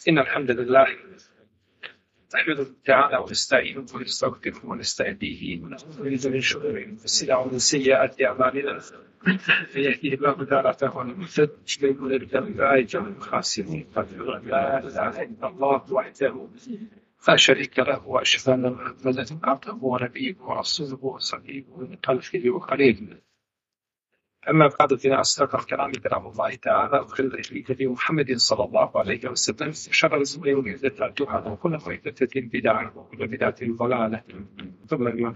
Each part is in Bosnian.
إن الحمد لله نحمده تعالى ونستعينه ونستغفره ونستهديه ونعوذ بالله من شرور أنفسنا ومن سيئات أعمالنا من يهده الله تعالى فهو المهتد ومن يضلل فأولئك هم الخاسرون لا إله إلا الله وحده لا شريك له وأشهد أن محمدا عبده ونبيه ورسوله وصفيه من خلقه وخليله. أما بعد فإن أصدق الكلام كلام الله تعالى وخير الهدي محمد صلى الله عليه وسلم شر الأمور محدثاتها وكل محدثة بدعة وكل بدعة ضلالة ثم اليوم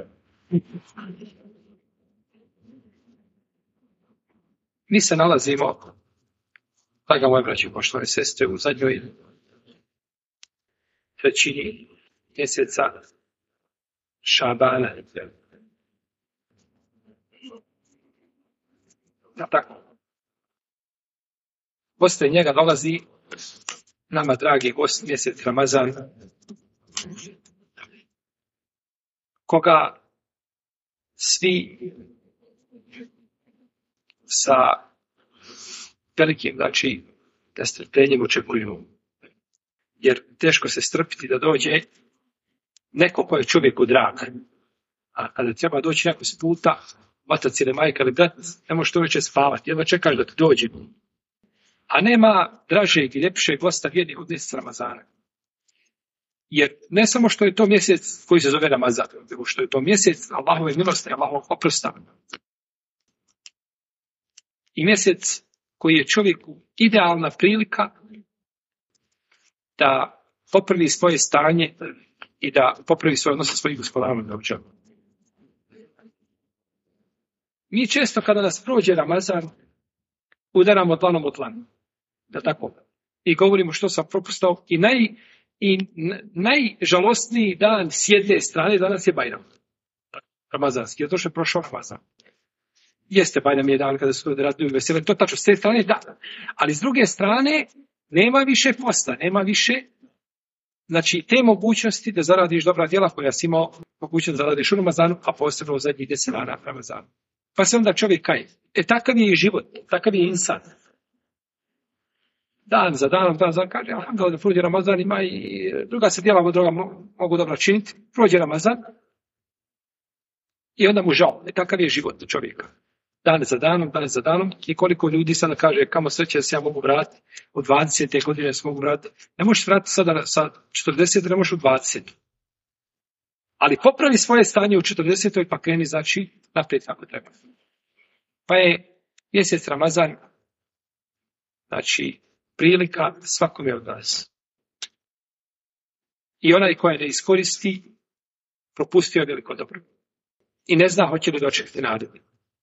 Mi se nalazimo, draga moje braće i poštovane sestre, u zadnjoj trećini mjeseca Šabana. Tako. Posle njega dolazi nama dragi gost mjesec Ramazan, koga svi sa velikim, nestrpljenjem očekuju. Jer teško se strpiti da dođe neko ko je čovjeku drag. A kada treba doći neko s puta, otac ili majka ili brat, ne možeš to već spavati, jedva čekaš da ti dođe. A nema dražeg i ljepšeg gosta vjernih od mjeseca Ramazana. Jer ne samo što je to mjesec koji se zove Ramazan, nego što je to mjesec Allahove milosti i Allahovog oprosta. I mjesec koji je čovjeku idealna prilika da popravi svoje stanje i da popravi svoj odnos sa svojim gospodarom. Mi često kada nas prođe Ramazan udaramo dlanom od dlanu. Da tako. I govorimo što sam propustao. I najžalostniji dan s jedne strane danas je Bajram. Ramazanski. Zato što je prošao Ramazan. Jeste Bajram je dan kada su ljudi raduju i vesele. To tačno s te strane da. Ali s druge strane nema više posta. Nema više te mogućnosti da zaradiš dobra djela koja si imao mogućnost da zaradiš u Ramazanu, a posebno u zadnjih 10 dana Ramazanu. Pa se onda čovjek kaje. Takav je i život, takav je insan. Dan za danom, kaže, alhamdulillah, da prođe Ramazan, ima i druga se djela mogu dobro činiti. Prođe Ramazan i onda mu žao. Takav je život čovjeka. Dan za danom. I koliko ljudi sada kaže, kamo sreće da se ja mogu vratiti, u 20. godine se mogu vratiti. Ne možeš vratiti sada sa 40, ne možeš u 20. Ali popravi svoje stanje u 40. pa kreni, naprijed kako treba. Pa je mjesec Ramazan, prilika svakome od nas. I onaj koji ne iskoristi, propustio je veliko dobro. I ne zna hoće li dočekati naredni.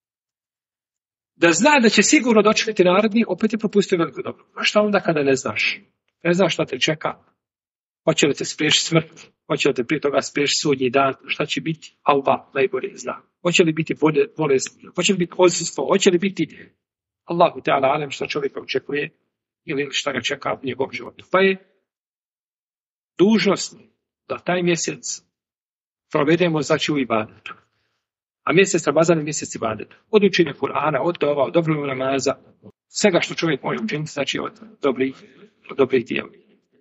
Da zna da će sigurno dočekati naredni, opet je propustio veliko dobro. A šta onda kada ne znaš? Ne znaš šta te čeka. Hoće li te spriješiti smrt? Hoće li te prije toga spriješiti sudnji dan? Šta će biti? Allah najbolje zna. Hoće li biti bolest? Hoće li biti odsustvo? Hoće li biti Allahu Teala alem što čovjeka očekuje ili šta ga čeka u njegovom životu? Pa je dužnost da taj mjesec provedemo u ibadetu. A mjesec Ramazan je mjesec ibadeta. Od učenja Kur'ana, od dova, od dobrog namaza, svega što čovjek može učiniti, od dobrih djela.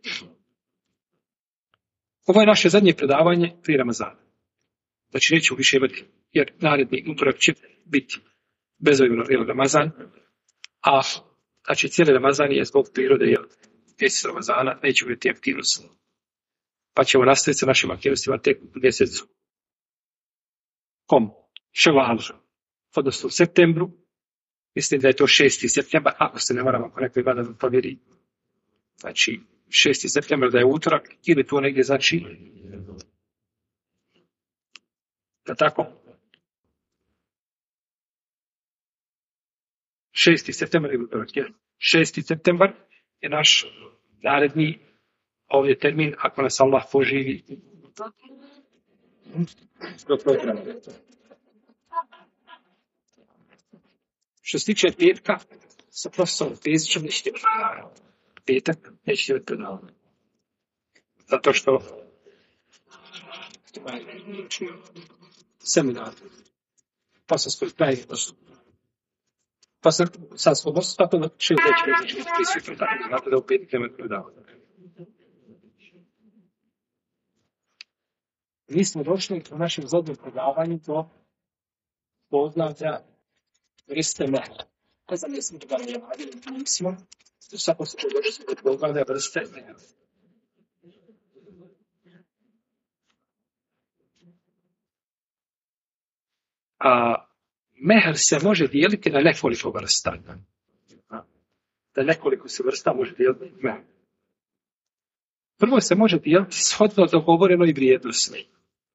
Ovo je naše zadnje predavanje prije Ramazana. Neću više imati, jer naredni utorak će biti bezovno Ramazan, a cijeli Ramazan je zbog prirode mjesec Ramazana, neće biti aktivnost. Pa ćemo nastaviti sa našim aktivnostima tek u mjesecu. Ševalu, odnosno u septembru, mislim da je to 6. septembar, ako se ne varam, ako neko ima da provjeri. 6. septembar da je utorak, ili to negdje da tako. 6. septembar je utorak, 6. septembar je naš naredni ovdje termin, ako nas Allah poživi do programa. Što se tiče petka, sa profesorom Pezićem nećete petak, nećete biti predavanje. Zato što seminar, pa sam svoj kraj pa sam sad smo dosta tako da će biti predavanje. Znate da u petak nema predavanje. Mi smo došli u našem zadnjem predavanju do poglavlja vrste mehra. Pa znam da smo toga ne radili, nismo. Svako se došli do poglavlja vrste mehra. A mehr se može dijeliti na nekoliko vrsta. Da nekoliko se vrsta može dijeliti mehr. Prvo se može dijeliti shodno dogovorenoj vrijednosti.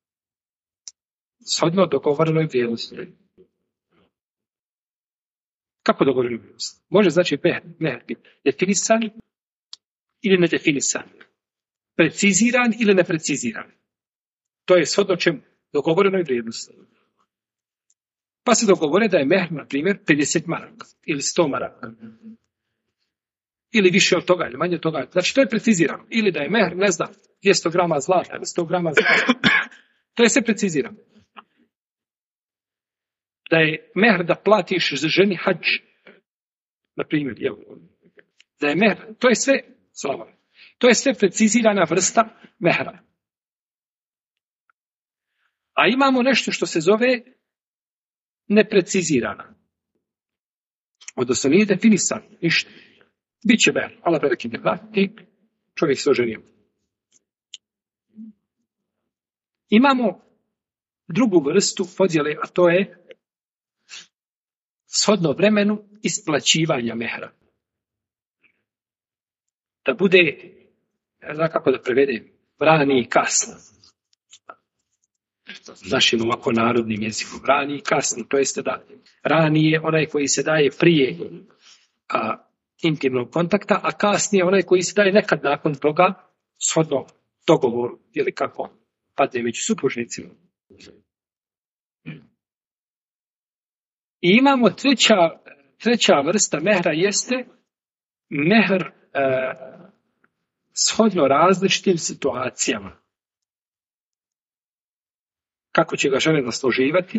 Shodno dogovorenoj vrijednosti. Kako dogovorenoj vrijednosti? Može znači mehr biti definisan ili nedefinisan. Preciziran ili nepreciziran. To je shodno čemu? Dogovorenoj vrijednosti. Pa se dogovore da je mehr, na primjer, 50 maraka ili 100 maraka. Ili više od toga, ili manje od toga. Znači, to je precizirano. Ili da je mehr, ne znam, 200 grama zlata ili 100 grama zlata. To je sve precizirano. Da je mehr da platiš ženi hadž. Na primjer, da je mehr, to je sve, slava. To je sve precizirana vrsta mehra. A imamo nešto što se zove neprecizirana. Odnosno nije definisan, ništa. Biće mehr, Allah veliki ne plati, čovjek se oženio. Imamo drugu vrstu podjele, a to je shodno vremenu isplaćivanja mehra. Da bude, ne znam kako da prevedem, rani i kasno. Našim ovako narodnim jezikom. Rani i kasni, to jeste da rani je onaj koji se daje prije intimnog kontakta, a kasni je onaj koji se daje nekad nakon toga, shodno dogovoru, ili kako padne među supružnicima. I imamo treća vrsta mehra jeste mehr shodno različitim situacijama. Kako će ga žene nasluživati?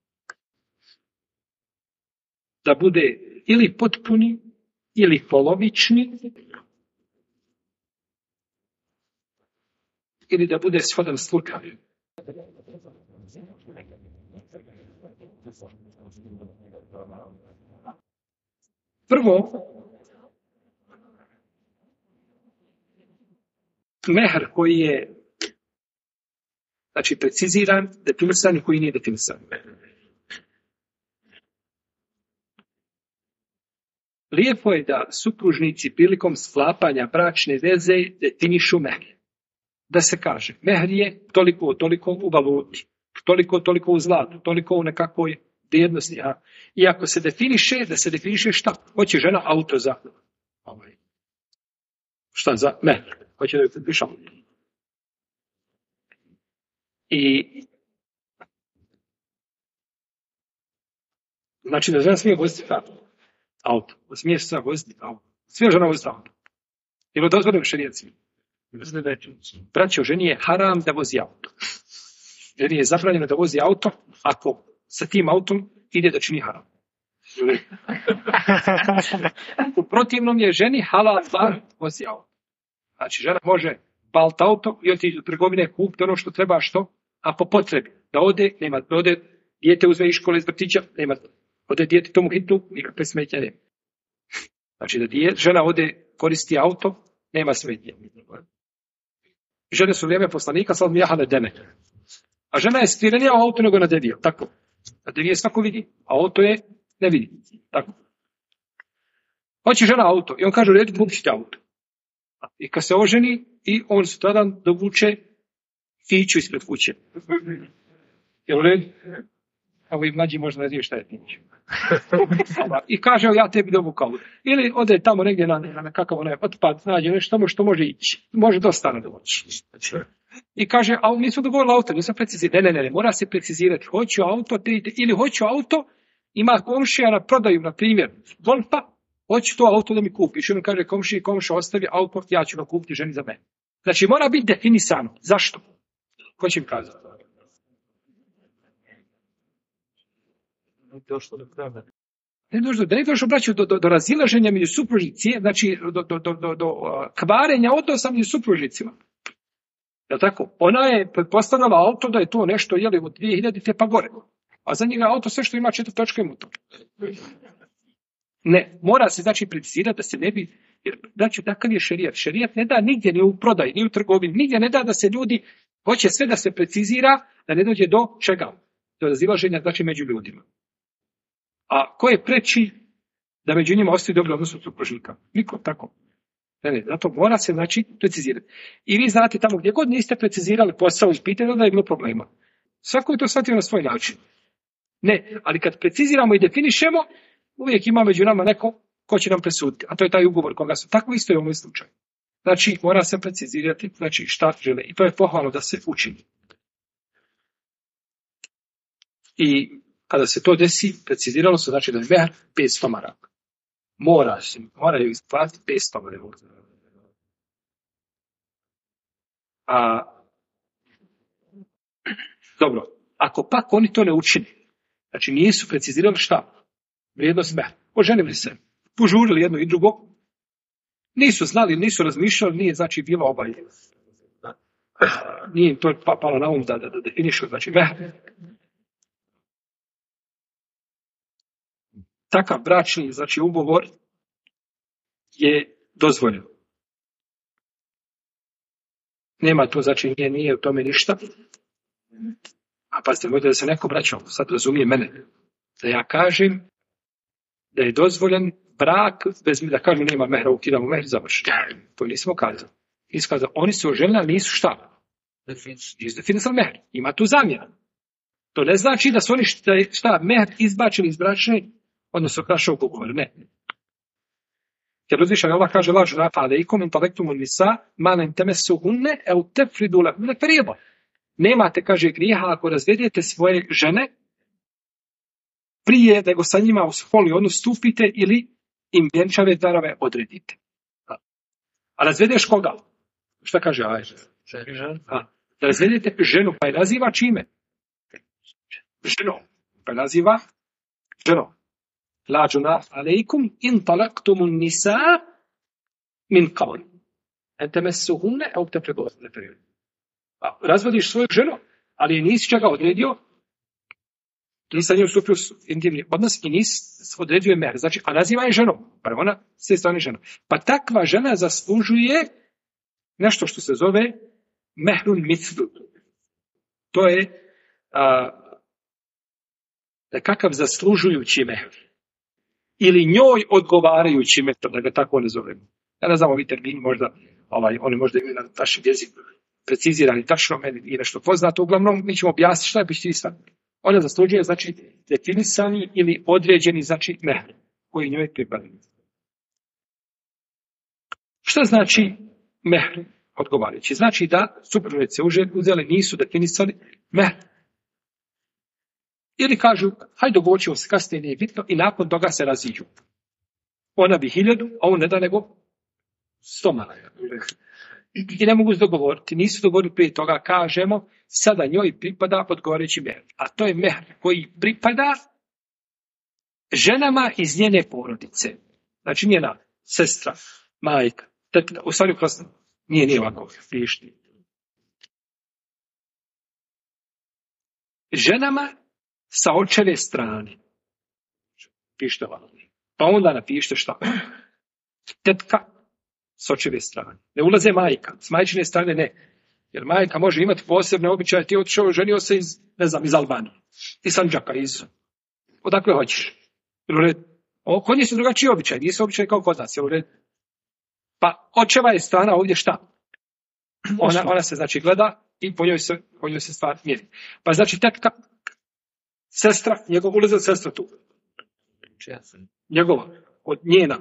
Da bude ili potpuni, ili polovični, ili da bude shodan slučaj. Prvo, mehr koji je znači preciziran, definisan i koji nije definisan. Lijepo je da supružnici prilikom sklapanja bračne veze definišu mehr. Da se kaže, mehr je toliko u valuti, toliko u zlatu, toliko u nekakvoj vrijednosti. I ako se definiše, da se definiše šta? Hoće žena auto za šta za mehr? Hoće da je definiše auto. I znači da žena smije voziti auto. Smije se voziti auto. Smije žena voziti auto. Ili dozvoljeno šerijacima. Braćo, ženi je haram da vozi auto. Ženi je zabranjeno da vozi auto ako sa tim autom ide da čini haram. U protivnom je ženi halal da vozi auto. Znači žena može palt auto i otići do trgovine, kupiti ono što treba, što, a po potrebi. Da ode, dijete uzme iz škole, iz vrtića, nema. Ode dijete tomu hitnu, nikakve smetnje nema. Znači da žena ode, koristi auto, nema smetnje. Žene su vrijeme poslanika, sad mi jahale dene. A žena je skvirenija u auto nego na devije, tako. Na devije svako vidi, a auto je ne vidi. Tako. Hoće žena auto i on kaže, redu, kupit ćete auto. I kad se oženi, i on sutradan dovuče fiću ispred kuće. Jel u redu? Evo i mlađi možda ne znaju šta je fiću. I kaže, ja tebi dovukao. Ili ode tamo negdje na kakav onaj otpad, nađe nešto što može ići. Može dosta na doći. I kaže, a nisu dogovorili auto, nisu precizirati. Ne, mora se precizirati. Hoću auto, ili hoću auto, ima komšija na prodaju, na primjer, Golfa, hoću to auto da mi kupiš. I on kaže, komšija ostavi auto, ja ću ga kupiti ženi za mene. Znači, mora biti definisano. Zašto? Ko će mi kazati? Da ne došlo, braću, do razilaženja među supružnici, znači do kvarenja odnosa među supružnicima. Je tako? Ona je pretpostavljala auto da je to nešto, jeli, od 2000 te pa gore. A za njega auto sve što ima 4 točke motor. Ne, mora se znači precizirati da se ne bi, jer znači takav je šerijat. Šerijat ne da nigdje, ni u prodaji, ni u trgovini, nigdje ne da da se ljudi, hoće sve da se precizira, da ne dođe do čega? Do razilaženja, znači među ljudima. A ko je preči da među njima ostaje dobro odnos od supružnika? Niko tako. Ne, zato mora se znači precizirati. I vi znate tamo gdje god niste precizirali posao i pitanje, da je bilo problema. Svako je to shvatio na svoj način. Ne, ali kad preciziramo i definišemo, uvijek ima među nama neko ko će nam presuditi. A to je taj ugovor koga su. Tako isto je u ovom slučaju. Znači, mora se precizirati, znači šta žele. I to je pohvalno da se učini. I kada se to desi, preciziralo se, znači da je mehr 500 maraka. Moraju isplatiti 500 maraka. Dobro, ako pak oni to ne učini, znači nisu precizirali šta? Vrijednost mehr. Oženili se, požurili jedno i drugo, nisu znali, nisu razmišljali, nije znači bilo nije im to palo na um da definišu, znači mehr. Takav bračni, znači ugovor je dozvoljen. Nema to, znači nije u tome ništa. A pazite, možda da se neko braćao, sad razumije mene, da ja kažem da je dozvoljen brak, bez da kažem nema mehra, ukidamo mehr, završeno. To nismo kazali. Iskazali, oni su oženili, ali nisu šta? Nisu definisali mehr. Ima tu zamjena. To ne znači da su oni mehr izbačili iz bračne, odnosno krašog ugovora. Ne. Jer uzvišen Allah kaže, la žunafa alejkum intelektumu nisa, ma lem temesuhunne, eu tefridu lehunne feriba. Nemate, kaže, grijeha ako razvedete svoje žene prije nego sa njima u spolni odnos stupite ili im vjenčave darove odredite. A razvedeš koga? Šta kaže Ajde? Da razvedete ženu, pa je naziva čime? Ženu. Pa je naziva ženu. La junah alejkum in talaqtumun nisa min qabl an tamassuhunna aw tafridu lahunna. Razvodiš svoju ženu, ali je nisi čega odredio, nisi sa njom stupio intimni odnos i nisi odredio mehr. Znači, a naziva je ženom, pa ona s te strane žena. Pa takva žena zaslužuje nešto što se zove mehrun mithlu. To je kakav zaslužujući mehr. Ili njoj odgovarajući metod, da ga tako ne zovemo. Ja ne znam ovi termini, možda, oni možda imaju na našem jeziku precizirani tačno, meni i nešto poznato. Uglavnom, mi ćemo objasniti šta je bišćistva. Ona zaslužuje, znači, definisani ili određeni, znači, mehr, koji njoj pripada. Šta znači mehr odgovarajući? Znači da supružnice uzeli nisu definisali mehr. Ili kažu, hajde dogovorimo se kasnije, nije bitno, i nakon toga se raziđu. Ona bi 1000, a on ne da nego 100 maraka. I ne mogu se dogovoriti. Nisu dogovorili prije toga, kažemo, sada njoj pripada odgovarajući mehr. A to je mehr koji pripada ženama iz njene porodice. Znači njena sestra, majka, tetka, u stvari nije ovako, pišti. Ženama sa očeve strane. Pišite ovako. Pa onda napišite šta? Tetka s očeve strane. Ne ulaze majka. S majčine strane ne. Jer majka može imati posebne običaje. Ti otišao, ženio se iz Albanije. Iz Sandžaka, odakle hoćeš. Kod njih su drugačiji običaj. Nisu običaj kao kod nas. Pa očeva je strana ovdje šta? Ona se znači gleda i po njoj se stvar mjeri. Pa znači tetka, sestra, njegov ulaze sestra tu. Njegova, od njena.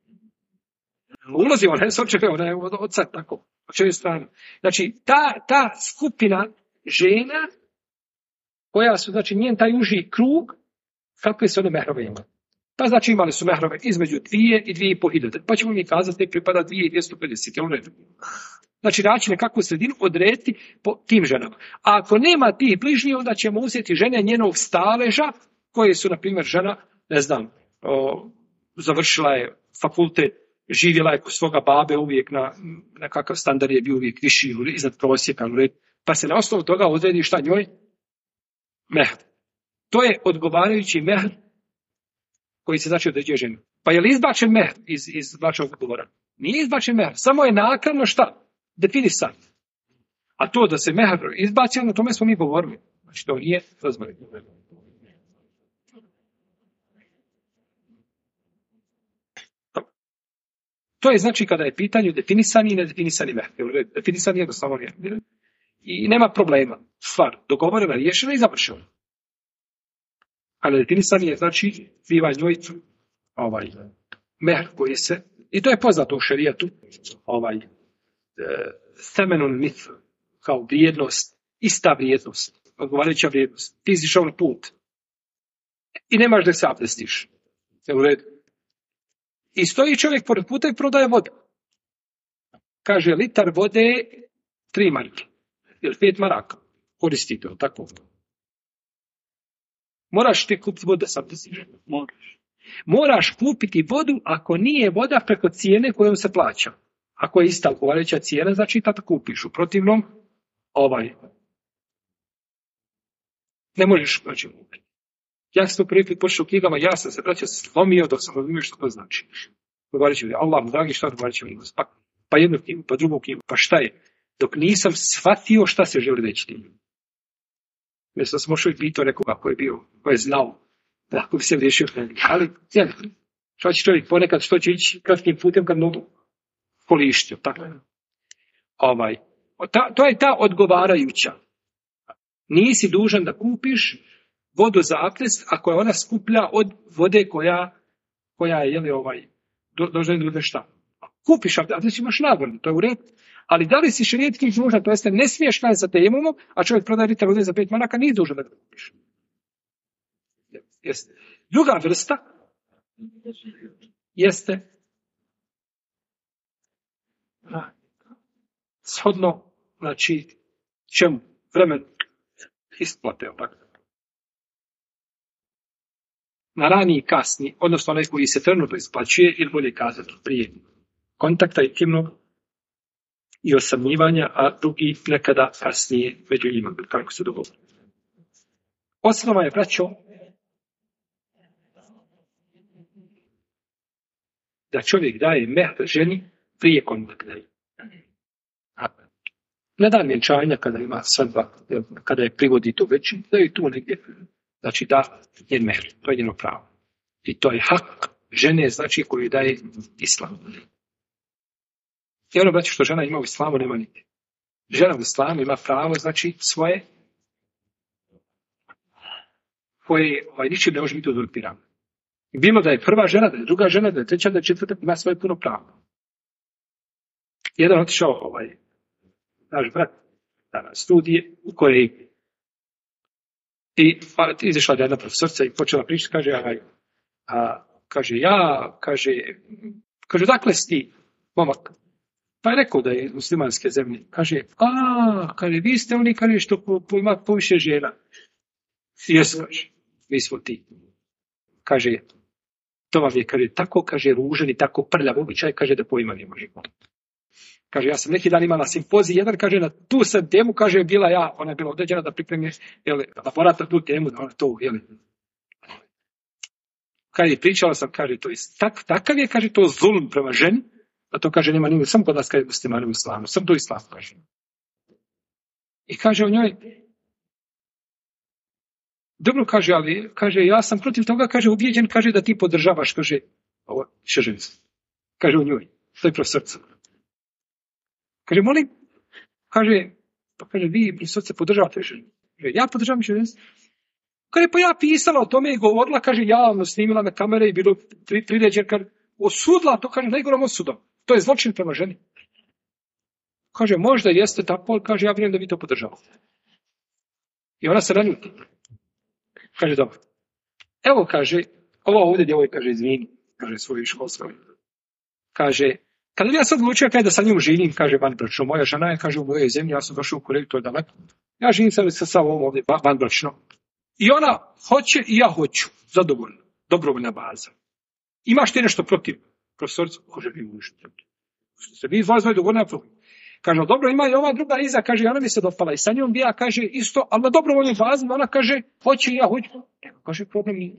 Ulazi ona, ona je od sad tako, od čovje strane. Znači, ta skupina žena, koja su, znači, njen taj uži krug, kakve su one mehrove imali. Pa znači imali su mehrove između 2 i 2500. Pa ćemo mi kazati pripada 2250. Znači, naći nekakvu sredinu odrediti po tim ženama. A ako nema tih bližnjih, onda ćemo uzeti žene njenog staleža, koje su, na primjer, žena, ne znam, završila je fakultet živjela je kod svoga babe uvijek na kakav standard je bio uvijek viši iznad prosjeka, pa se na osnovu toga odredi šta njoj? Mehr. To je odgovarajući mehr koji se znači određuje ženi. Pa je li izbačen mehr iz bračnog ugovora? Nije izbačen mehr, samo je naknadno šta? Definisan. A to da se mehr izbaci, na tome smo mi govorili. Znači to nije dozvoljeno. To je znači kada je pitanje definisani i nedefinisani mehr. Definisani je jednostavno nije. I nema problema. Stvar dogovorena, riješena i završena. A nedefinisani je znači biva njoj mehr koji se, i to je poznato u šerijatu, semenun mithl, kao vrijednost, ista vrijednost, odgovarajuća vrijednost. Ti si išao na put i nemaš da se abdestiš. U redu. I stoji čovjek pored puta i prodaje vodu. Kaže, litar vode 3 marke. Ili 5 maraka. Koristite to, tako. Moraš ti kupiti vodu da se abdestiš. Moraš kupiti vodu ako nije voda preko cijene kojom se plaća. Ako je ista odgovarajuća cijena, znači tada kupiš. U protivnom, ne možeš znači. Ja sam to prvi put počeo u knjigama, ja sam se slomio dok sam razumio što to znači. Govoreći mi, Allah mu dragi, šta govoreći mi? Pa jednu knjigu, pa drugu knjigu, pa šta je? Dok nisam shvatio šta se želi reći tim. Mislim sam mošao i pitao nekoga koji je znao, ako bi se riješio. Ali, što će čovjek ponekad, što će ići kratkim putem kad nogu kolištio, tako. To je ta odgovarajuća. Nisi dužan da kupiš vodu za abdest ako je ona skuplja od vode koja je doželjena da šta. Kupiš abdest, imaš nagradu, to je u redu. Ali da li si šerijetski dužan, to jeste ne smiješ klanjati sa tejemumom, a čovjek prodaje litar vode za 5 maraka, nisi dužan da ga kupiš. Jeste. Druga vrsta jeste shodno, znači, čemu? Vremen isplate, tako. Na raniji i kasni, odnosno onaj koji se trenutno isplaćuje, ili bolje kazati prije kontakta intimnog i osamljivanja, a drugi nekada kasnije među njima, kako se dogovori. Osnova je, braćo, da čovjek daje mehr ženi prije kontakta. Na dan vjenčanja, kada ima svadba, kada je privodi to već, da je tu negdje, znači da je mehr, to je njeno pravo. I to je hak žene, znači koju daje islam. I ono, braći, što žena ima u islamu, nema niti. Žena u islamu ima pravo, znači, svoje, koje ničim ne može biti uzurpirano. Bilo da je prva žena, da je druga žena, da je treća, da je četvrta, ima svoje puno pravo. Jedan otišao, naš brat, na studije, u Koreji. I izašla jedna profesorica i počela pričati, kaže, dakle si ti, momak? Pa je rekao da je muslimanske zemlje. Kaže, vi ste oni, što ima poviše žena. Jesu, kaže, mi smo ti. Kaže, to vam je, tako, ružan i tako prljav običaj, kaže da pojma ne može. Kaže, ja sam neki dan imala simpozij, jedan kaže, na tu sam temu, kaže, bila ja, ona je bila određena da pripremi, laborat na tu temu, da ona to, Kaže, pričala sam, kaže, to je, takav je, kaže, to zulm prema ženi, a to, kaže, nema nigdje, sam kod nas, kaže, muslimani u islamu, sam to islam, kaže. I kaže o njoj, dobro, kaže, ali, kaže, ja sam protiv toga, kaže, ubijeđen, kaže, da ti podržavaš, kaže, ovo, šeženicu. Kaže o njoj, to je profesorca. Kaže, molim, kaže, vi, profesorce, podržavate šeženicu. Ja podržavam šeženicu. Kaže, pa ja pisala o tome i govorila, kaže, javno snimila na kamere i bilo priređen, kaže, osudila to, kaže, najgorom osudom. To je zločin prema ženi. Kaže, možda jeste tako, kaže, ja vjerujem da vi to podržavate. I ona se naljuti. Kaže, dobro. Evo, kaže, ovo ovdje djevoj, kaže, izvini, kaže, svoju školstvo. Kaže, kada bi ja sad odlučio, kaže, da sa njom živim, kaže, vanbračno, moja žena je, kaže, u mojoj zemlji, ja sam došao u Koreju, to je daleko. Ja živim sa ovom ovdje, vanbračno. I ona hoće i ja hoću, zadovoljno, dobrovoljna baza. Imaš ti nešto protiv? Profesorica, kaže, vi uništite. Se vi zvali dogodna problem. Kaže, dobro, ima i ova druga iza, kaže, ona mi se dopala i sa njom bija, kaže, isto, ali na dobrovoljnoj bazi, ona kaže, hoće i ja, hoću. Kaže, problem nije.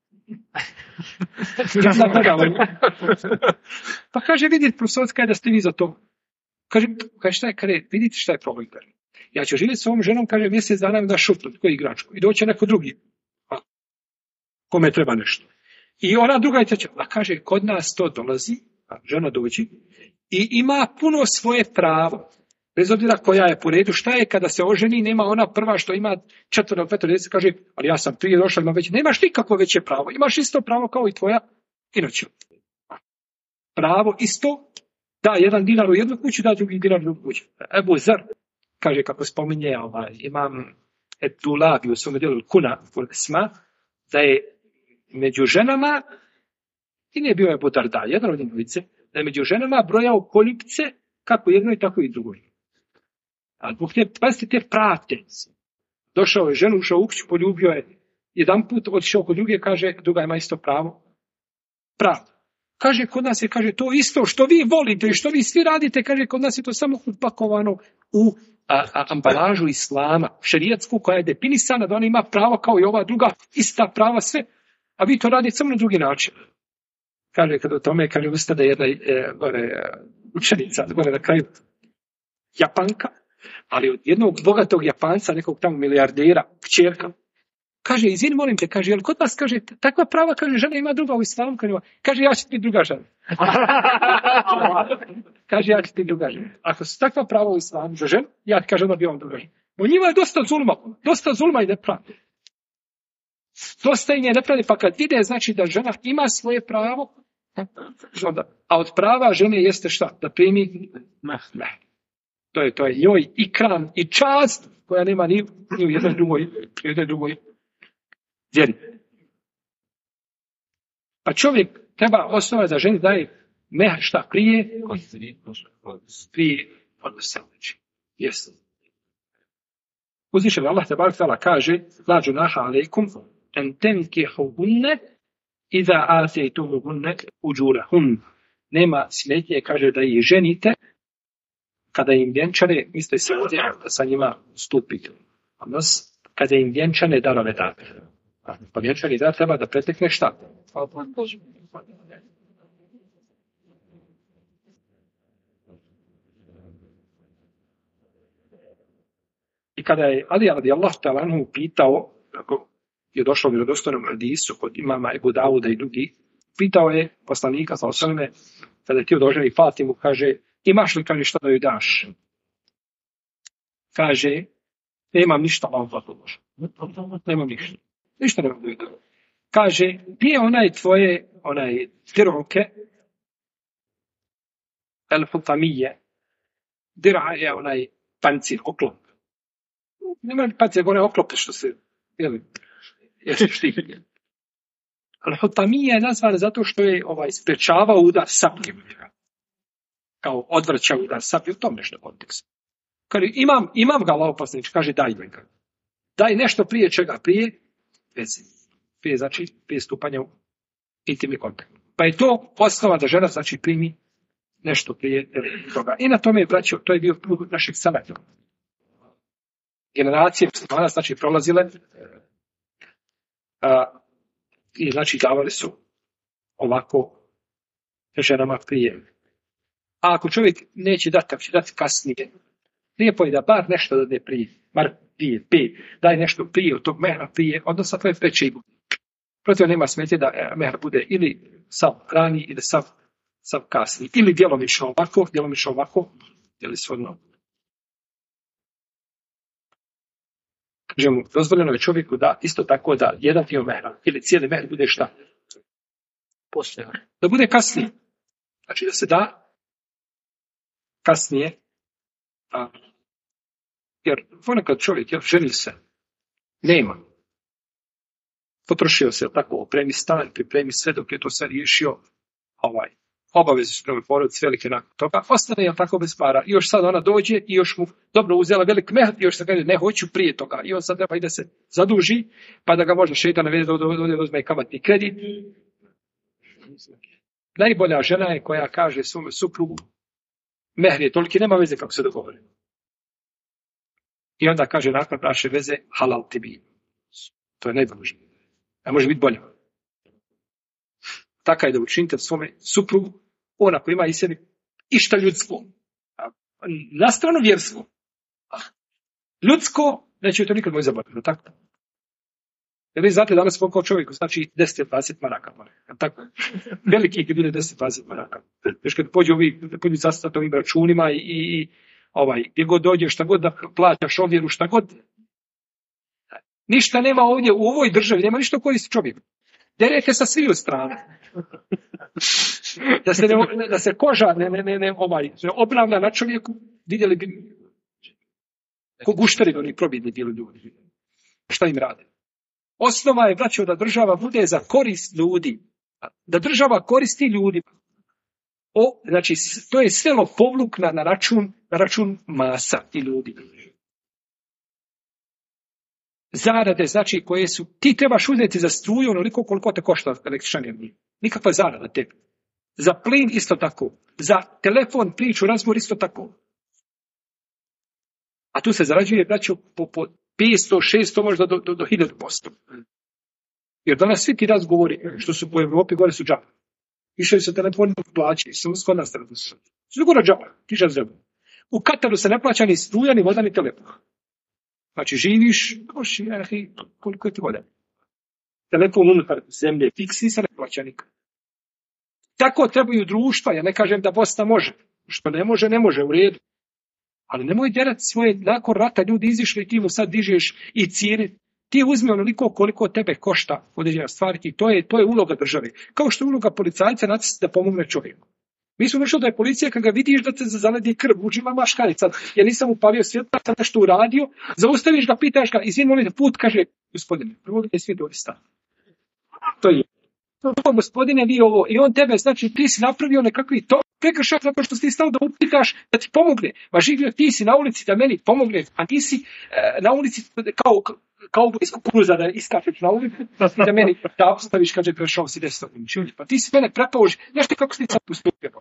Pa kaže, vidite, profesorica, da ste vi za to. Kaže, šta je, kaže, vidite šta je problem. Ja ću živjeti s ovom ženom, kaže, mjesec dana da šutnut, koji igračku. I doće neko drugi. Kome treba nešto. I ona druga će, a kaže, kod nas to dolazi, žena dođi, i ima puno svoje pravo. Bez obzira koja je po redu, šta je kada se oženi, nema ona prva što ima 4 ili 5 djece, kaže, ali ja sam prije došla, imam već, nemaš nikakvo veće pravo, imaš isto pravo kao i tvoja inače. Pravo isto, da 1 dinar u jednu kuću, da 2 dinar u drugu kuću. Ebu Zar, kaže, kako spominje, imam Etulabi u svom dijelu Kuna, da je među ženama, i nije bio je Budarda, jedan od njegovice, da je među ženama brojao koljupce, kako jednoj, tako i drugoj. A zbog te prate. Došao je ženu, ušao u kuću, poljubio je. Jedan put otišao kod druge, kaže, druga ima isto pravo. Pravda. Kaže, kod nas je, kaže, to isto što vi volite i što vi svi radite, kaže, kod nas je to samo upakovano u ambalažu islama, šerijatsku, koja je definisana da ona ima pravo kao i ova druga, ista prava sve, a vi to radite samo na drugi način. Kaže, kada o tome, kaže, ustade jedna učenica, gore na kraju, Japanka, ali od jednog bogatog Japanca, nekog tamo milijardera, kćerka, kaže, izvini, molim te, kaže, jel kod vas, kaže, takva prava, kaže, žena ima druga u islamu, kaže, ja ću ti druga žena. Kaže, ja ću ti druga žena. Ako su takva prava u islamu za ženu, ja ti kažem da bi on druga žena. U njima je dosta zulma i nepravde. Dosta im je nepravde, pa kad vide, znači da žena ima svoje pravo, a od prava žene jeste šta? Da primi to je joj ikram i čast koja nema ni u jednoj drugoj vjeri. Pa čovjek treba osnova da ženi daje šta prije odnosa. Jeste. Uzvišen Allah tebarek ta'ala kaže la junaha alejkum en tenkihunne iza atejtumuhunne uđurahun. Nema smetnje, kaže, da ih ženite kada im vjenčane, mislite se ovdje da sa njima stupite. Odnos, kada im vjenčane darove date. Pa vjenčani dar treba da pretekne šta? I kada je Ali radijallahu ta'ala anhu pitao, kako je došlo u vjerodostojnom hadisu kod imama Ebu Dauda i drugi, pitao je poslanika sa osrme, kada je htio da oženi Fatimu, kaže, imaš li, kaže, šta da joj daš? Kaže, nemam ništa, nemam ništa. Ništa nemam da joj daš. Kaže, gdje je onaj dir'uke, el-hutamije, dir'a je onaj pancir, oklop. Nema pancir, onaj oklop što se, štiti. Al-hutamije je nazvan zato što je sprečavao udar sabljem. Kao odvrća udar sabljem, u tom nešto kontekstu. Kaže, imam ga Allahov poslanik, kaže, daj mi ga. Daj nešto prije čega? Prije veze. Prije stupanja u intimni kontakt. Pa je to osnova da žena, znači, primi nešto prije toga. I na tome je, braćo, to je bio put naših savjeta. Generacije muslimana, znači, prolazile i, znači, davali su ovako ženama prije. A ako čovjek neće dati, ako će dati kasnije, lijepo je da bar nešto dade prije, bar prije, daj nešto prije od tog mehra prije, odnosno to je preče i bude. Protiv nema smetje da mehr bude ili sav rani ili sav kasni, ili djelomično ovako, ili svodno. Kažemo, dozvoljeno je čovjeku da isto tako da jedan dio mehra ili cijeli mehr bude šta? Poslije. Da bude kasnije. Znači da se da kasnije, jer ponekad čovjek ženi se, nema. Potrošio se, tako, opremi stan, pripremi sve dok je to sve riješio, obaveze su prema porodici velike nakon toga, ostane je tako bez para. I još sad ona dođe i još mu dobro uzela velik mehr i još se kaže ne hoću prije toga. I on sad treba i da se zaduži, pa da ga možda šeitan navede da uzme kamatni kredit. Najbolja žena je koja kaže svome suprugu, mehr je toliki, nema veze kako se dogovori. I onda kaže nakon naše veze, halal ti bi. To je najbolje. A može biti bolje. Taka je da učinite svome suprugu, ona koja ima i sebi išta ljudsko. Na stranu vjersko. Ljudsko, neće to nikad moći zaboraviti. Tako? Jer vi znate danas koliko čovjeku znači 10-20 maraka. Tako? Veliki je bili 10-20 maraka. Još kad pođu sastati ovim računima i gdje god dođe, šta god da plaćaš ovjeru, šta god. Ništa nema ovdje u ovoj državi, nema ništa koristi čovjeku. Derete sa sviju strana. Da se koža ne obnavlja na čovjeku, vidjeli bi ko guštari oni probidni bili ljudi. Šta im rade? Osnova je, braćo, da država bude za korist ljudi. Da država koristi ljudima. Znači, to je sve povluk na račun masa i ljudi. Zarade, znači, koje su, ti trebaš uzeti za struju onoliko koliko te košta električna energija. Nikakva zarada tebi. Za plin isto tako. Za telefon, priču, razgovor isto tako. A tu se zarađuje, braćo, po 500, 600, možda do 1000%. Jer danas svi ti razgovori što su po Evropi, gore su džaba. Išaju se telefoni plaći, samo s kod nas telefon. Sve gore džaba, ti žaba. U Kataru se ne plaća ni struja, ni voda, ni telefon. Znači, živiš, koliko je ti voda. Telefon unutar zemlje, fiksni se ne plaća nikad. Tako trebaju društva, ja ne kažem da Bosna može. Što ne može, u redu. Ali nemoj derati svoje, nakon rata ljudi izišli i ti mu sad dižeš i cijene. Ti uzmi onoliko koliko tebe košta određena stvar i to je uloga države. Kao što je uloga policajca da pomogne čovjeku. Mi smo došli da je policija kad ga vidiš da te zaledi krv, uđima maškarica. Ja nisam upalio svjetla, sam nešto uradio, zaustaviš ga, pitaš ga, izvini molim te put, kaže, gospodine, prvo je svijet ovdje stav. To je. Gospodine, vi ovo, i on tebe, znači ti si napravio nekakvi to, prekršaj zato što si ti stao da upitaš da ti pomogne. Ma živio ti si na ulici da meni pomogne, a ti si na ulici kao iz kukuruza da iskačeš na ulici, da meni da staviš, kaže, prešao si 10 minuta. Pa ti si mene prepauži, znaš ti kako si ti sad postupio?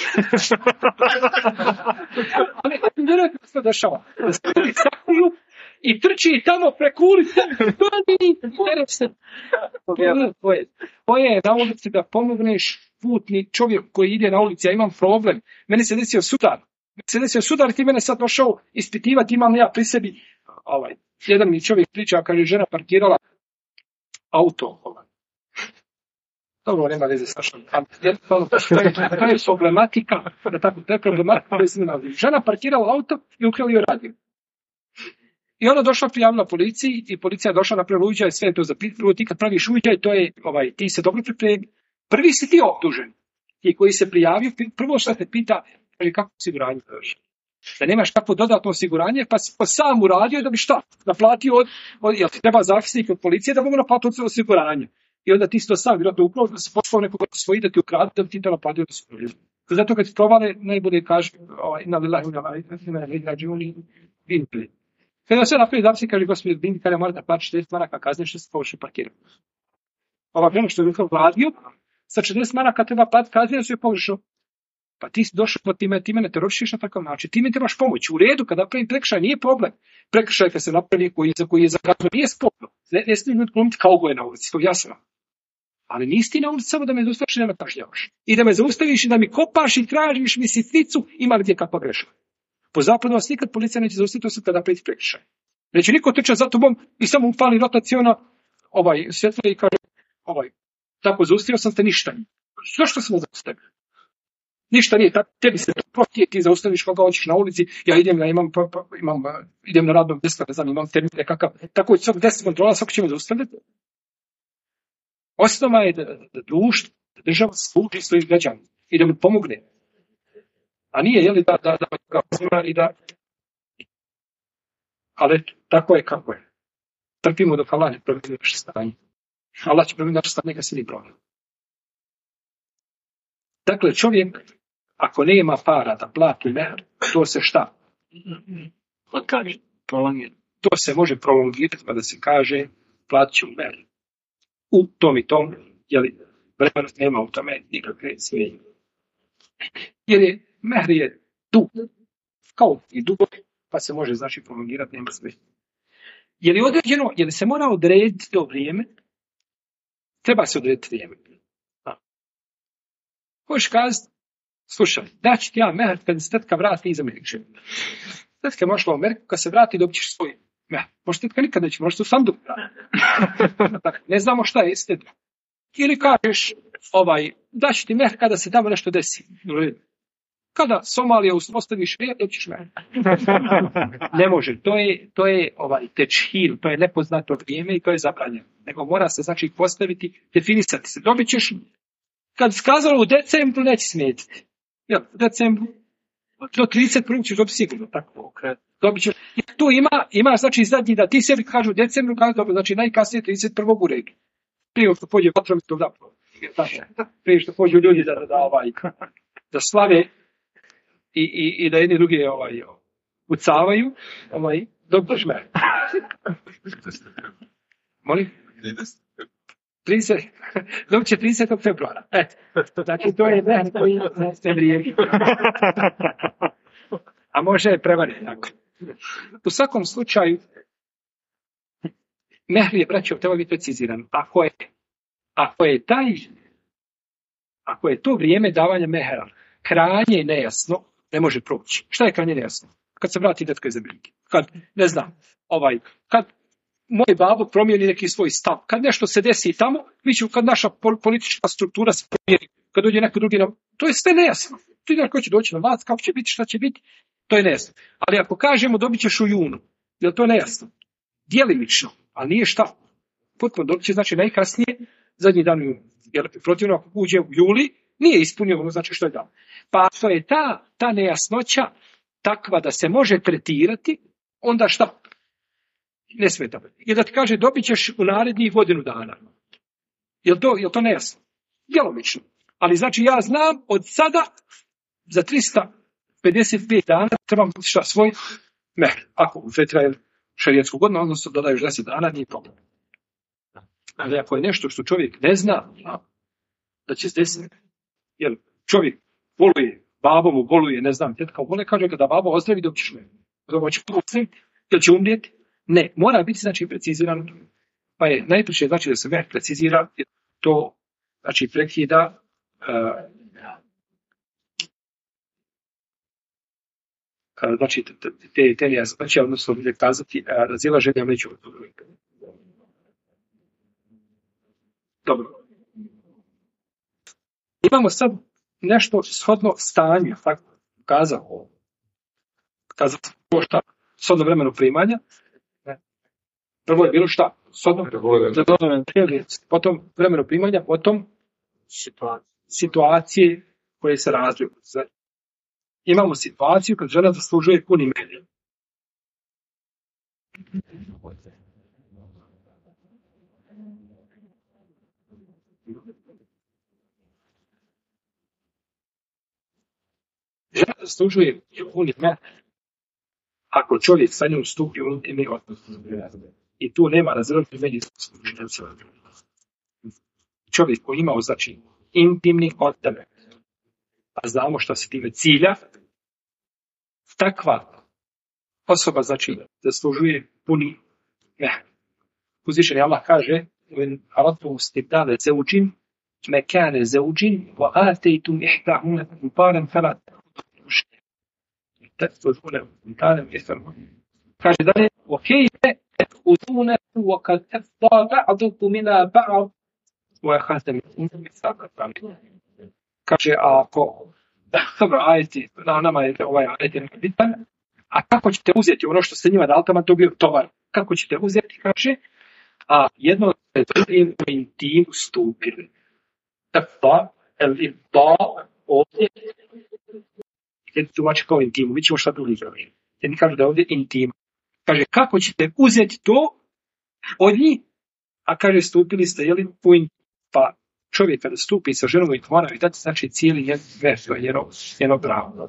Ali vjerojatno se to dešava. Da se ljudi sakuju i trči tamo preko ulice, to je na ulici da pomogneš putni čovjek koji ide na ulici, ja imam problem, meni se desio sudar, ti mene sad došao ispitivati, imam ja pri sebi, jedan mi čovjek priča, kaže, žena parkirala auto, dobro, nema veze s našom, to je problematika, žena parkirala auto i ukrali joj radio. I ona došla prijavila policiji i policija je došla napravila uviđaj, sve je to zapitalo, ti kad praviš uviđaj, to je, ti se dobro pripremi. Prvi si ti optužen. Ti koji se prijavio, prvo što te pita, kaže kako osiguranje drži. Da nemaš kakvo dodatno osiguranje, pa si sam uradio da bi šta? Naplatio jel ti treba zapisnik od policije da mogu naplatiti osiguranje. I onda ti si to sam, vjerojatno upravo da se poslao nekoga svoji da ti ukrade, da bi ti to naplatio osiguranje. Zato kad ti provale, najbolje kaže, na lillahi na lillahi kada sve napravi zapisi, kaže gospodin Bindi, kada mora da plaći 40 maraka kazne što se površi parkirao. Ova žena što je rekao vladio, sa 40 maraka treba platiti kazne da su je pogrešao. Pa ti si došao, pa ti mene teroristiš na takav način. Ti mi trebaš pomoći. U redu, kada napravim prekršaj, nije problem. Prekršaj kad se napravi koji je zakazno, nije sporno. Ne smije ljudi glumiti kao goje na ulici, to je jasno. Ali nisi ti na ulici samo da me zaustaviš i da me kažnjavaš. I da me zaustaviš i da mi kopaš i tražiš mi sitnicu, ima li gdje kakva greška. Po zapadu vas nikad policija neće zaustaviti osim kada napraviti prekršaj. Neće niko trčati za tobom i samo upali rotaciona svjetlo i kaže tako zaustavio sam te ništa. Sve što sam zaustavio. Ništa nije, tebi se protije, ti zaustaviš koga hoćeš na ulici, ja idem na radnom mjestu, ne znam, imam termin nekakav, tako je 10 kontrola, svako će me zaustaviti. Osnova je da društvo, da država služi svojim građanima i da mu pomogne. A nije, jeli, da ga pozna i da... Ali tako je kako je. Trpimo dok Allah ne promijeni naše stanje. Allah će promijeniti naše stanje, neka se ni problem. Dakle, čovjek, ako nema para da plati mehr, to se šta? Prolongira. To se može prolongirati pa da se kaže platit ću mehr. U tom i tom, jeli, vremenu nema u tome nikakve smijenje. Jer je mehr je dug, kao i dugo, pa se može znači prolongirati, nema smijenje. Je li određeno, je li se mora odrediti to vrijeme? Treba se odrediti vrijeme. Možeš kazati, slušaj, daći ti ja mehr kad se tetka vrati iz Amerike. Tetka je mošla u Ameriku, kad se vrati dobit ćeš svoj mehr. Možda tetka nikad neće, možda u sandu. Ne znamo šta je ste. Ili kažeš, daći ti mehr kada se tamo nešto desi. Kada Somalija uspostaviš red, dobit ćeš mehr. Ne može, to je tečhil, to je nepoznato vrijeme i to je zabranjeno. Nego mora se znači postaviti, definisati se. Dobit ćeš, kad skazalo u decembru, neće smetiti. U decembru, do 31. ćeš dobiti sigurno. Tako, dobit ćeš. Tu ima znači zadnji da ti sebi kažu u decembru, znači najkasnije 31. u redu. Prije što pođe vatrometnog zapravo. Prije što pođu ljudi da slave i da jedni drugi ucavaju, dobiješ mehr. Molim? 30, dobit će 30. februara. Znači, to je mehr koji ne vrijedi. A može je prevariti tako. U svakom slučaju, mehr je, braćo, treba biti preciziran. Ako je to vrijeme davanja mehera krajnje nejasno, ne može proći. Šta je krajnje nejasno? Kad se vrati tetka iz Amerike. Kad, ne znam, kad moj babo promijeni neki svoj stav. Kad nešto se desi tamo, kad naša politička struktura se promijeni, kad dođe neko drugi, to je sve nejasno. Tu ko će doći na vlast, kako će biti, šta će biti, to je nejasno. Ali ako kažemo dobit ćeš u junu, je li to nejasno? Djelimično, ali nije šta. Potpuno dobit će, znači najkasnije, zadnji dan u junu. Jer protivno ako uđe u juli, nije ispunio ono znači što je dao. Pa ako je ta nejasnoća takva da se može tretirati, onda šta? Ne smeta. I da ti kaže dobit ćeš u narednih godinu dana. Je li to nejasno? Djelomično. Ali znači ja znam od sada za 355 dana trebam šta svoj mehr. Ako traje šerijetsku godinu, odnosno dodaju 10 dana, nije problem. Ali ako je nešto što čovjek ne zna, da će se desiti, jer čovjek boluje, babo mu boluje, ne znam, tetka mu boluje, kaže kada babo ozdravi, dobit ćeš mehr. Hoće pozdraviti, ili će umrijeti? Ne, mora biti znači precizirano. Pa je najpriče znači da se mehr precizira, jer to znači prekida znači te nejasnoće, odnosno bude kazati razilaženja među dobro. Imamo sad nešto shodno stanju, tako kazao šta, shodno vremenu primanja. Prvo je bilo šta? Shodno potom vremenu primanja, potom situacije koje se razlikuju. Imamo situaciju kad žena zaslužuje puni mehr. Žena zaslužuje puni mehr ako čovjek sa njom stupi u intimni odnos. I tu nema razradi među slučajevima. Čovjek koji ima znači intimni odnos, a znamo šta se time cilja, takva osoba znači zaslužuje puni mehr. Uzvišeni Allah kaže: "When aradtum istibdala zawjin makana zawjin wa ataytum ihdahunna qintaran fala ta'khudhuhu qintaran mithlahu." Kaže dalje: "Wa kayfa ta'khudhunahu wa qad afdha ba'dukum ila ba'd wa akhadha minkum mithaqan." Kaže, ako dobro, ajeti, nama je ajet bitan, a kako ćete uzeti ono što ste njima dali, tamo to bio tovar, kako ćete uzeti, kaže, a jedno je drugim u intimu stupili. Dakle, ovdje, je tumači kao intimu, mi ćemo šta drugi zove. Jedni kaže da je ovdje intima. Kaže, kako ćete uzeti to od njih, a kaže, stupili ste, jeli, u intimu, pa čovjek kada stupi sa ženom i mora i dati znači cijeli njeno pravo.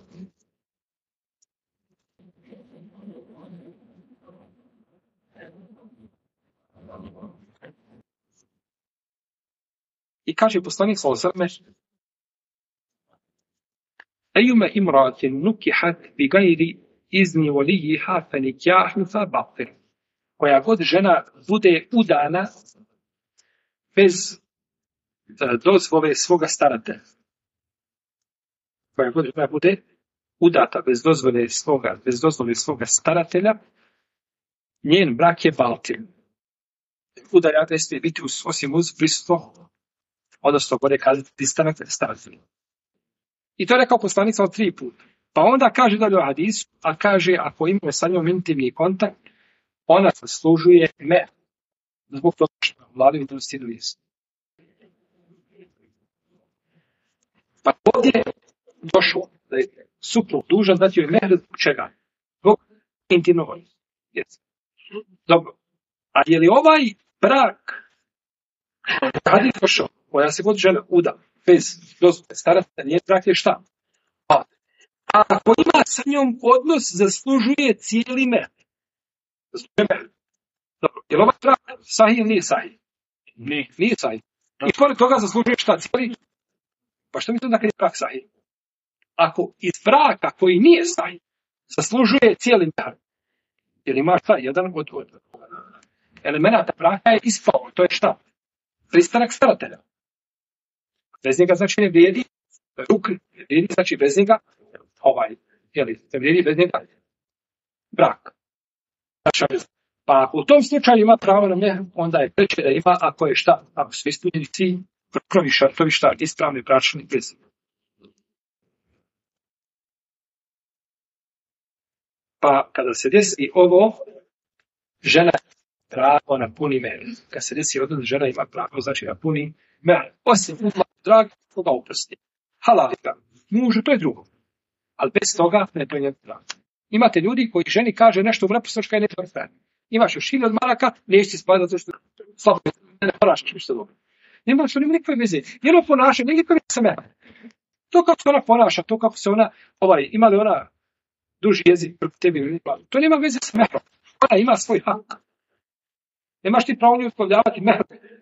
I kaže poslanik sallallahu alejhi ve sellem: "Ejuma imratin nukihat bi gajri izni waliha fa nikahha batil." Koja god žena bude udana bez dozvole svoga staratelja. Koja god žena bude udata bez dozvole svoga staratelja, njen brak je batil. Udar ne smije biti osim uz prisustvo, odnosno gore kazati pristanak staratelja. I to je rekao poslanik od 3 puta. Pa onda kaže dalje u hadisu, a kaže ako ima sa njom intimni kontakt, ona zaslužuje mehr. Zbog toga što vladaju to stidili se. Pa ovdje je došlo da je suprug dužan dati joj mehr zbog čega? Zbog intimnog odnosa. Dobro. A je li ovaj brak kad je došao, koja se god žena uda bez dozvole staratelja, njen brak je šta? A ako ima sa njom odnos, zaslužuje cijeli mehr. Dobro, je li ovaj brak sahih ili nije sahih? Nije sahih. I pored toga zaslužuje šta? Cijeli? Pa što mi to da kad je brak sahih? Ako iz braka koji nije sahih, zaslužuje cijeli mehr. Jer ima šta? Jedan od elemenata braka je ispao. To je šta? Pristanak staratelja. Bez njega znači ne vrijedi ruk, ne vrijedi znači bez njega ne vrijedi bez njega brak. Pa u tom slučaju ima pravo na mehr, onda je preče da ima ako je šta, ako su ispunjeni svi prvi šartovi šta, ispravni bračni vezi. Pa kada se desi ovo, žena pravo na puni mehr. Kad se desi odnos, žena ima pravo, znači na puni mehr. Osim drag, koga uprosti. Halalika. Mužu, to je drugo. Ali bez toga ne to je drag. Imate ljudi koji ženi kaže nešto u vrepostočka i neće vrstani. Imaš još 1000 maraka, neće spadati zato što slabo ne ponašaš ništa dobro. Nema što nema nikakve veze. Njeno ponašanje, nikakve veze sa mene. To kako se ona ponaša, to kako se ona, ima li ona duži jezik proti tebi, to nema veze sa mehrom. Ona ima svoj hak. Nemaš ti pravo nju uspavljavati mehr.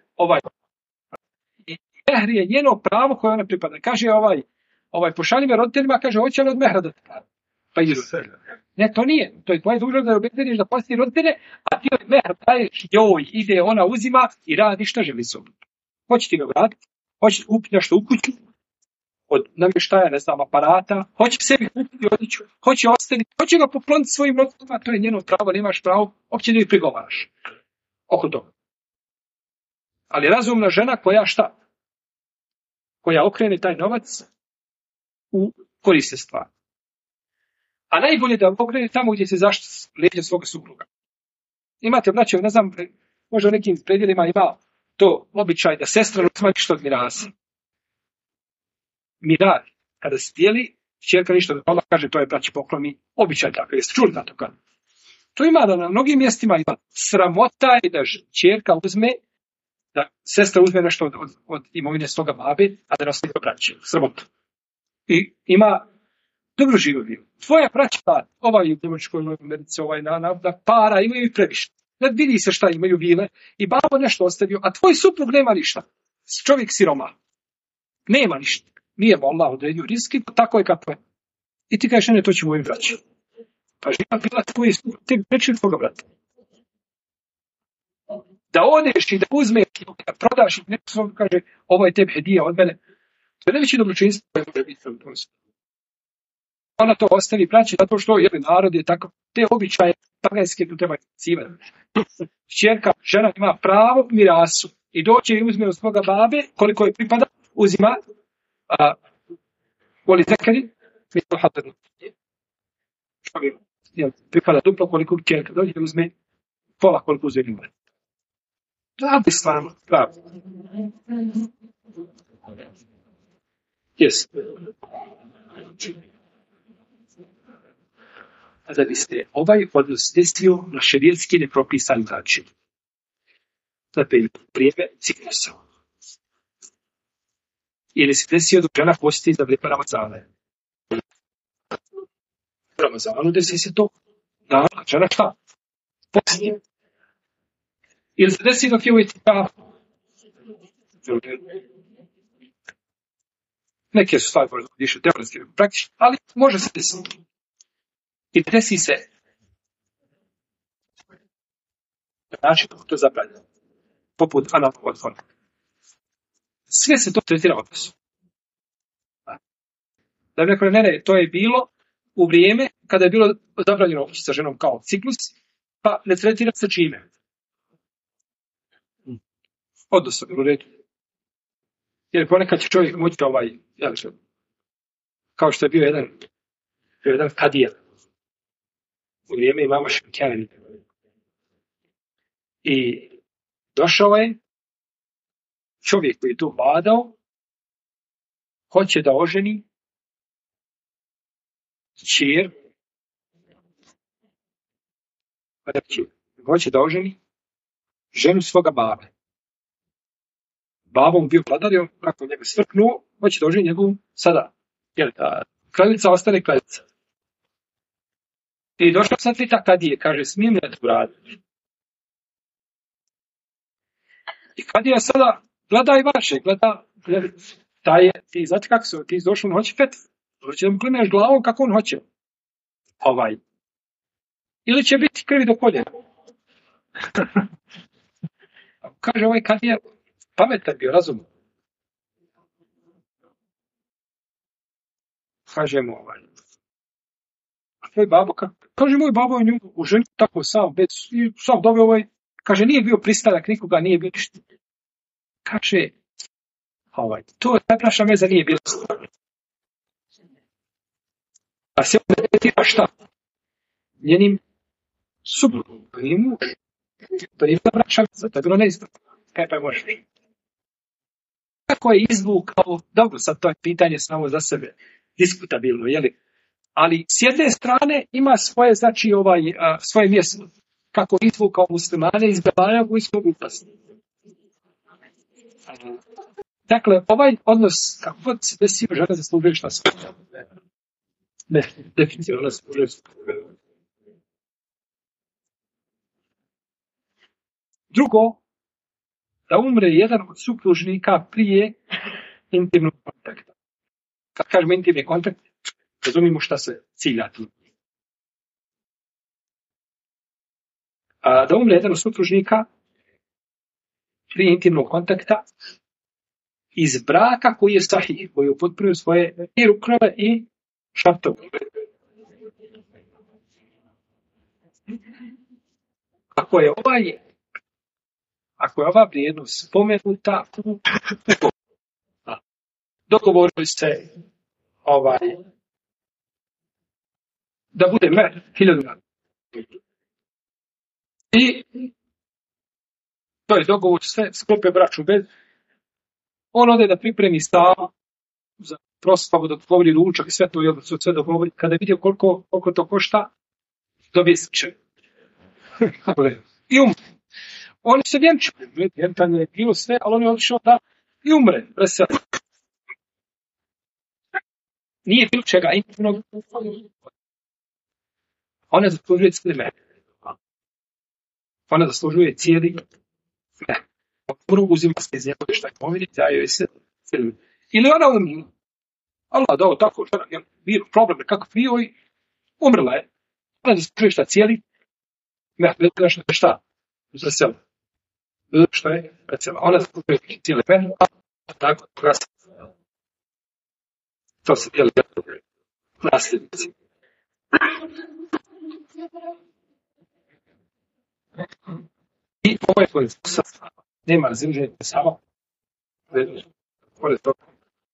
I mehr je njeno pravo koje ona pripada. Kaže pošalji me roditeljima, kaže, hoće li od mehra da te kada? Pa idu. Ne, to nije. To je tvoje dužnost da obezbediš da posti roditelje, a ti od mehr daješ joj, ide, ona uzima i radi šta želi s obom. Hoće ti ga vratiti, hoće kupiti nešto u kuću, od namještaja, ne znam, aparata, hoće sebi kupiti odjeću, hoće ostaviti, hoće ga pokloniti svojim roditeljima, to je njeno pravo, nemaš pravo, uopće da joj prigovaraš. Oko toga. Ali razumna žena koja šta? Koja okrene taj novac u koriste stvar. A najbolje da okrene tamo gdje se zaštiti leđa svoga supruga. Imate, braćo, ne znam, možda u nekim predjelima ima to običaj da sestra uzima ništa od mirasa. Mirar, kada se dijeli, ćerka ništa od toga, kaže, to je braći pokloni, običaj tako, jeste čuli na to kada? To ima da na mnogim mjestima ima. Sramota je da ćerka uzme, da sestra uzme nešto od imovine svoga babe, a da naslije braće. Sramota. I ima dobro živo bio. Tvoja braća, u Njemačkoj, u Americi, na para, imaju i previše. Ne vidi se šta imaju vile i babo nešto ostavio, a tvoj suprug nema ništa. Čovjek siroma. Nema ništa. Nije mu Allah odredio riski, tako je kako je. I ti kažeš, ne, to će mojim braći. Pa živa bila tvoje, te preći tvoga brata. Da odeš i da uzmeš, da prodaš i neko svoj kaže, ovo je tebi hedija od mene. To je najveći dobročinstvo koje može biti u tom svijetu. Ona to ostavi braći zato što narod je tako, te običaje paganske tu treba civati. Čerka, žena ima pravo mirasu i doće i uzme od svoga babe, koliko je pripada, uzima voli zekari, mitro hadarnu. Čovjek pripada duplo koliko čerka dođe i uzme pola koliko uzme ljubave. Pravi stvarno, pravi. Yes. Da biste ovaj odnos desio na šerijetski nepropisan način. Dakle, vrijeme ciklusa. Ili se desio dok žena posti za vrijeme Ramazana. U Ramazanu desi se to. Da, žena šta? Posti. Ili se desi dok je u etikafu. Neke su stvari možda više teoretski praktične, ali može se desiti. I desi se način kako to zabranjeno. Poput analnog otvora. Sve se to tretira odnosom. Da bi rekao, ne, to je bilo u vrijeme kada je bilo zabranjeno oći sa ženom kao ciklus, pa ne tretira se čime. Odnosom, u redu. Jer ponekad će čovjek moći kao što je bio jedan kadija u vrijeme imama Šenkjani. I došao je čovjek koji je tu vladao, hoće da oženi kćer, hoće da oženi ženu svoga babe. Babom bio vladar, on nakon njega svrknuo, hoće da oženi njegovu sada. Jer ta kraljica ostane kraljica. I došao sad pita kadije, kaže, smijem li da to raditi? I kadija sada gleda i vaše, gleda ti znate kako se, ti došao, on hoće fetvu. Hoće da mu klimeš glavom kako on hoće. Ili će biti krvi do koljena. Kaže ovaj kadija, pametan bio, razum. Kaže mu a tvoj babo, kaže moj babo je nju u ženu tako sam doveo kaže nije bio pristanak nikoga, nije bio ništa. Kaže, to je naša veza nije bila stvarno. A se on tretira šta? Njenim suprugom, to nije muž. To nije bila braća veza, to je bilo neizbrano. Kaj pa je možda? Kako je izvukao, dobro sad to je pitanje samo za sebe, diskutabilno, jeli? Ali s jedne strane ima svoje, svoje mjesto. Kako izvukao muslimane iz Belana koji smo upasni. Dakle, ovaj odnos, kako god se desio, žena zaslužuje šta sve. Ne, definitivno ona zaslužuje šta. Drugo, da umre jedan od supružnika prije intimnog kontakta. Kad kažemo intimni kontakt, razumimo šta se cilja tu. Da umre jedan od supružnika prije intimnog kontakta iz braka koji je sahih, koji je upotpunio svoje i ruknove i šartove. Ako je ova vrijednost spomenuta u dogovorili ste da bude 1000 i to je dogovor, sve sklope braču bez. On ode da pripremi stavu za proslavu, da dogovori ručak i sve to, sve dogovori. Kada je vidio koliko to košta, dobije sliče. I umre. Oni se vjenčali. Vjenčanje je bilo sve, ali on je odlišao da i umre. Nije bilo čega intimnog. Ona zaslužuje cijeli mene. Ona zaslužuje cijeli mene. Uzima se iz njegove šta je pomiriti, a joj se cijeli. Ili ona umila. Allah dao tako, bio problem kako bio i umrla je. Ona zaslužuje šta cijeli mene. Šta? Zasela. Što je? Ona zaslužuje cijeli mene, a tako glasa. To se dijeli nasljednici. I ovo je tvoj sad. Nema razimženja sama. Pored toga.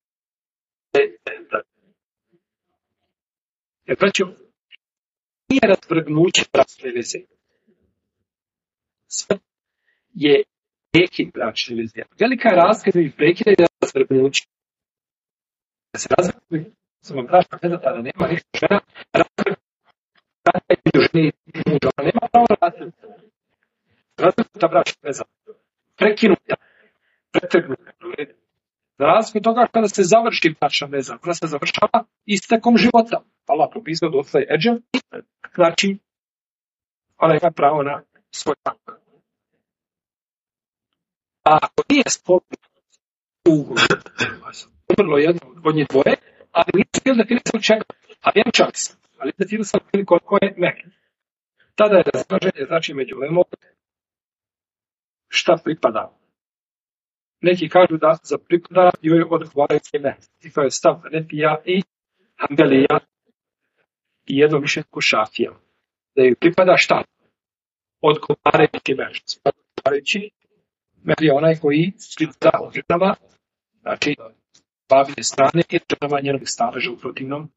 Jer braćo, nije razvrgnuće bračne veze. Sve je prekid bračne veze. Velika je razlika između prekida i razvrgnuća. Da se razvrgnuće, samo bračna veza tada nema ništa žena, razvrgnuća između žene i muža. Ona nema pravo razvrgnuća. Razvrgnuta bračna veza. Prekinuta. Pretrgnuta. Za razliku toga kada se završi bračna veza, ona se završava istekom života. Allah propisao da ostaje eđel, znači ona ima pravo na svoj tako. A ako nije spomenut ugovor, umrlo jedno od njih dvoje, ali nisu bili definisali čega, a vjenčali su, ali definisali koliko je Mekke. Tada je razilaženje, znači među ulemom, šta pripada. Neki kažu da za pripada joj odgovarajuće ime. I to je stav Hanefija i Hanbelija i jedno mišljenje Šafija. Da joj pripada šta? Odgovarajući ime. Odgovarajući ime je onaj koji pripada od ženama, znači babine strane i ženama njenog staleža u protivnom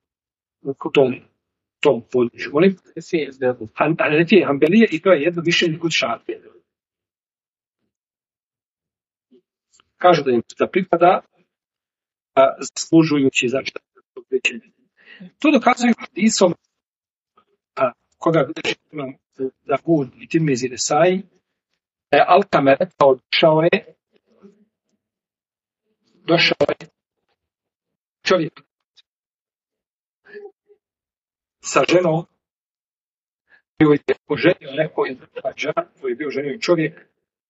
tom području. Molim? Hanefija i Hanbelija i to je jedno mišljenje kod Šafija. Kažu da im da pripada zaslužujući znači to dokazuju hadisom koga bilježi imam Davud i Tirmizi Nesai, da je Alkame rekao, došao je čovjek sa ženom koju je oženio neko iz žena, koji je bio ženio čovjek,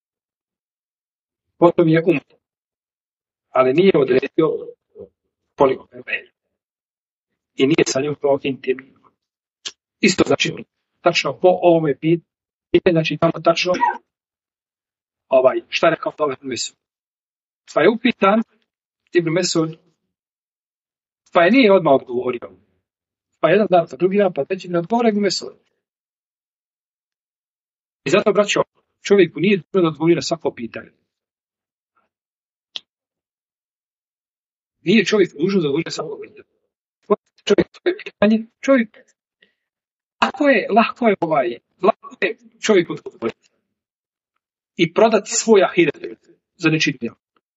potom je umro, ali nije odredio koliko je i nije sa njom to intimno. Isto znači, tačno po ovome pitanje, znači tamo tačno šta je rekao Ibn Mesud. Pa je upitan Ibn Mesud, pa je nije odmah odgovorio. Pa jedan dan, pa drugi dan, pa treći ne odgovore Ibn Mesud. I zato, braćo, čovjeku nije dobro da odgovori na svako pitanje. Nije čovjek dužan da odgovori na svako pitanje. Čovjek, lako je čovjek odgovoriti i prodati svoj ahiret za nečinjenje.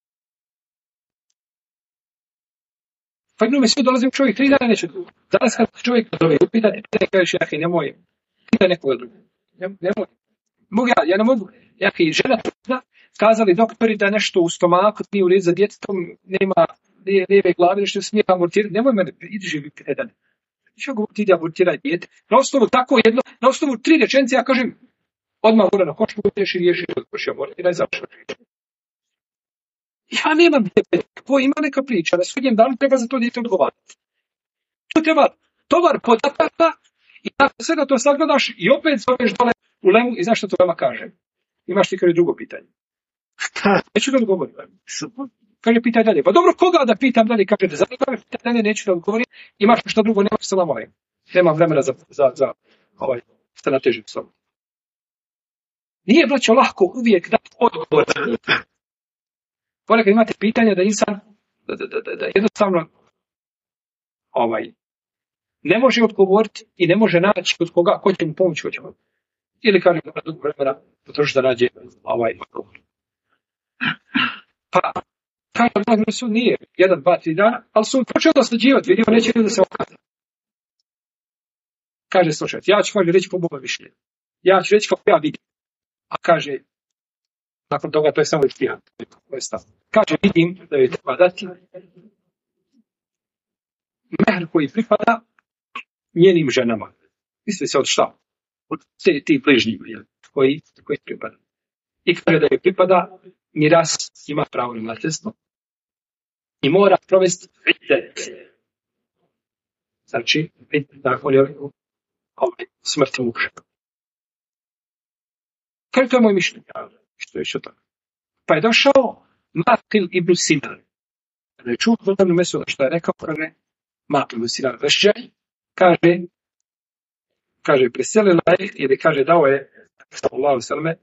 Pa Ibn Mesud dolazi čovjek 3 dana neće odgovoriti. Danas kad čovjek zove i upita, ne kažeš jahi, nemoj, pita nekoga druga. Nemoj. Ja ne mogu. Jahi, žena kazali doktori da nešto u stomaku nije u redu za djetetom, nema lijeve glave, nešto smije abortirati. Nemoj mene, idi živi jedan. Što govoriti, idi abortiraj dijete. Na osnovu tako jedno, na osnovu 3 rečenice, ja kažem, odmah mora na hoću, budeš i riješi, odpoši abortiraj, završaj. Ja nemam tebe, ko ima neka priča, na sudnjem danu treba za to dijete odgovarati. To treba tovar podataka i tako sve da to sagledaš i opet zoveš dole u lemu i znaš što to vama kaže. Imaš ti kao drugo pitanje. Neću da odgovorim. Kaže, pitaj dalje. Pa dobro, koga da pitam dalje? Kaže, da zanima, pitaj dalje, neću da odgovorim. Imaš što drugo, nema što vam ovaj. Nema vremena za šta natežim s ovom. Nije, braćo, lako uvijek dati odgovor. Ponekad imate pitanja da insan, da jednostavno ne može odgovoriti i ne može naći kod koga, ko će mu pomoći, ko će mu. Ili kaže, da dugo vremena potroši da nađe odgovor. Pa, kaže da su nije 1, 2, 3 dana, ali su počeli doslađivati, vidio, neće da se okaza. Kaže, slušajte, ja ću reći po Boga mišljenju. Ja ću reći kako ja vidim. A kaže, nakon toga to je samo ištihad. Kaže, vidim da joj treba dati mehr koji pripada njenim ženama. Misli se od šta? Od ti bližnjih koji pripada. I kaže da joj pripada miras, ima pravo na nasljedstvo i mora provesti iddet. Znači, nakon je smrti muža. Kaže, to je moje mišljenje. Što je još tako? Pa je došao Maqil ibn Sinan. Kada je čuo od Ibn Mesuda što je rekao, kaže, Maqil ibn Sinan vešđaj, kaže, preselila je, ili kaže, dao je, sallallahu sallam,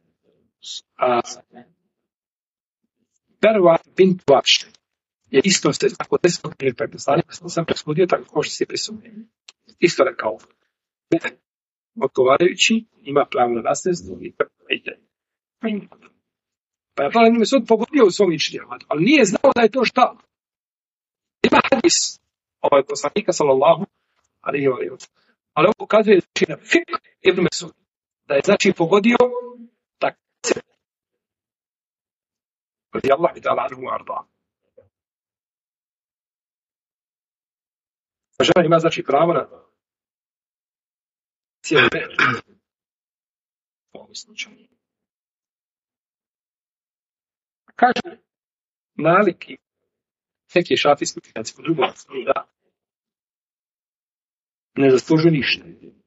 Berwa bint Wahš je isto ste tako desno ili prepostavljeno, sam presudio tako kao što se prisumio. Isto rekao, odgovarajući, ima pravo na nasljedstvo i ide. Pa je Ibn Mesud pogodio u svom mišljenju, ali nije znao da je to šta. Ima hadis poslanika sallallahu alejhi ve sellem. Ali on ukazuje na fik Ibn Mesud, da je znači pogodio tak se. Radi Allah ta'ala anhu arda. Žena ima znači pravo na cijeli već. U ovom slučaju. Kaže Maliki neki šafijski učenjaci po drugom da ne zaslužuju ništa.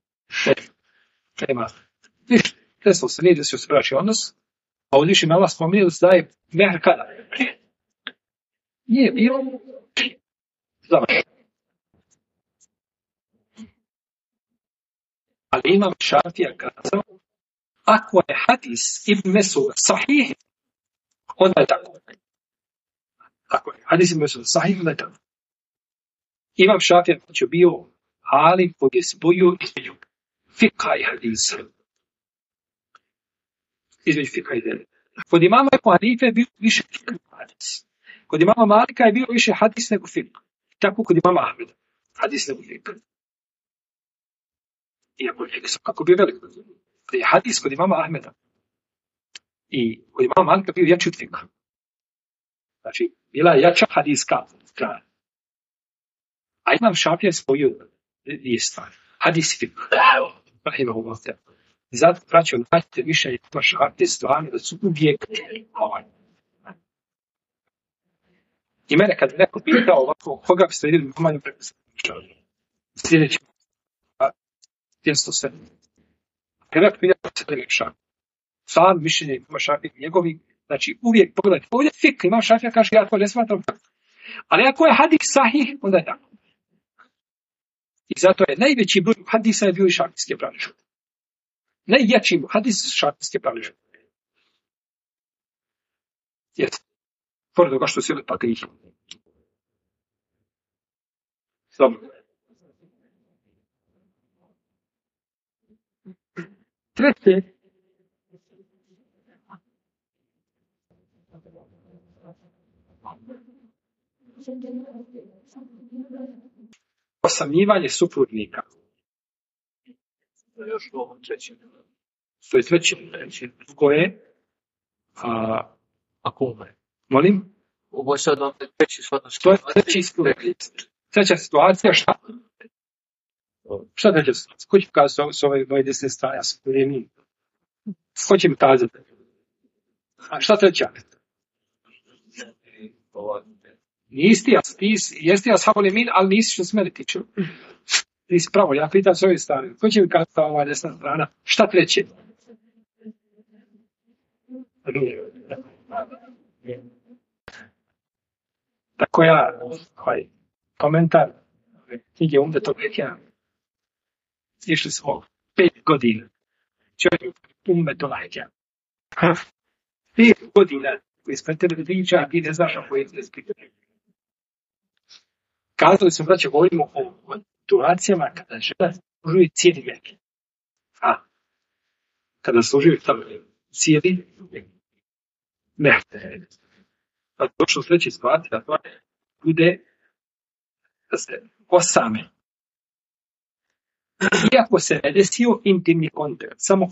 Nema ništa. Desilo se nije da se bračni odnos, a ovdje više Allah spominje da se daje mehr kada. Nije bilo završeno. Ali imam Šafija kazao, ako je hadis Ibn Mesuda sahih, onda je tako. Ako je hadis Ibn Mesuda sahih, onda je tako. Imam Šafija koji je bio alim koji je spojio između fikha i hadisa. Između fikha i hadisa. Kod imama Ebu Hanife je bio više fikha nego hadis. Kod imama Malika je bio više hadis nego fikha. Tako kod imama Ahmeda. Hadis nego fikha. Iako je fikha, kako bio veliko. Da je hadis kod imama Ahmeda i kod imama Malika bio jači od fikha. Znači, bila je jača hadiska strana. A imam Šafija je spojio dvije stvari. Hadis i fikha. Rahimahullah. I zato praću odnaćite više i ima Šafije stvari da su uvijek ovaj. I mene kad neko pitao ovako, koga biste vidjeli manju prepisati? Sljedeći. 207. Kad neko pitao se da je Šafija. Sam mišljenje ima Šafija njegovi. Znači uvijek pogledajte. Ovdje fikha ima Šafija kaže ja to ne smatram tako. Ali ako je hadis sahih, onda je tako. I zato je najveći broj hadisa je bio i šafijske praniše. Najjači hadis šafijske praniše. Jeste. Pored toga što se pa ih. Dobro. Treće. Osamljivanje suprotnika. To je još ovo treće. To je treće. Koje? Ako umre. Molim? Ovo je sad treći svatnoški. To je treća situacija. Šta? Šta treća situacija? Ko će pokazati s ove moje desne strane? Ja sam pojemim. Ko će mi kazati? A šta treća? Jesti ashabul yamin, ali nisi što se mene tiče. Ti si pravo, ja pitam s ove strane. Ko će mi kazati ova desna strana? Šta treće? Tako ja, komentar knjige Umdetog Ekija. Išli smo 5 godina. Čovjek Umdetog Ekija. 5 godina koji smo tebe priča, a ti ne znaš ako je izpitati. Kazali smo, braće, govorimo o situacijama kada žena služuje cijeli vijek. Kada služuje cijeli vijek. Ne. Pa došlo sljedeći situacija, to je bude da se osame. Iako se ne desio intimni kontakt, samo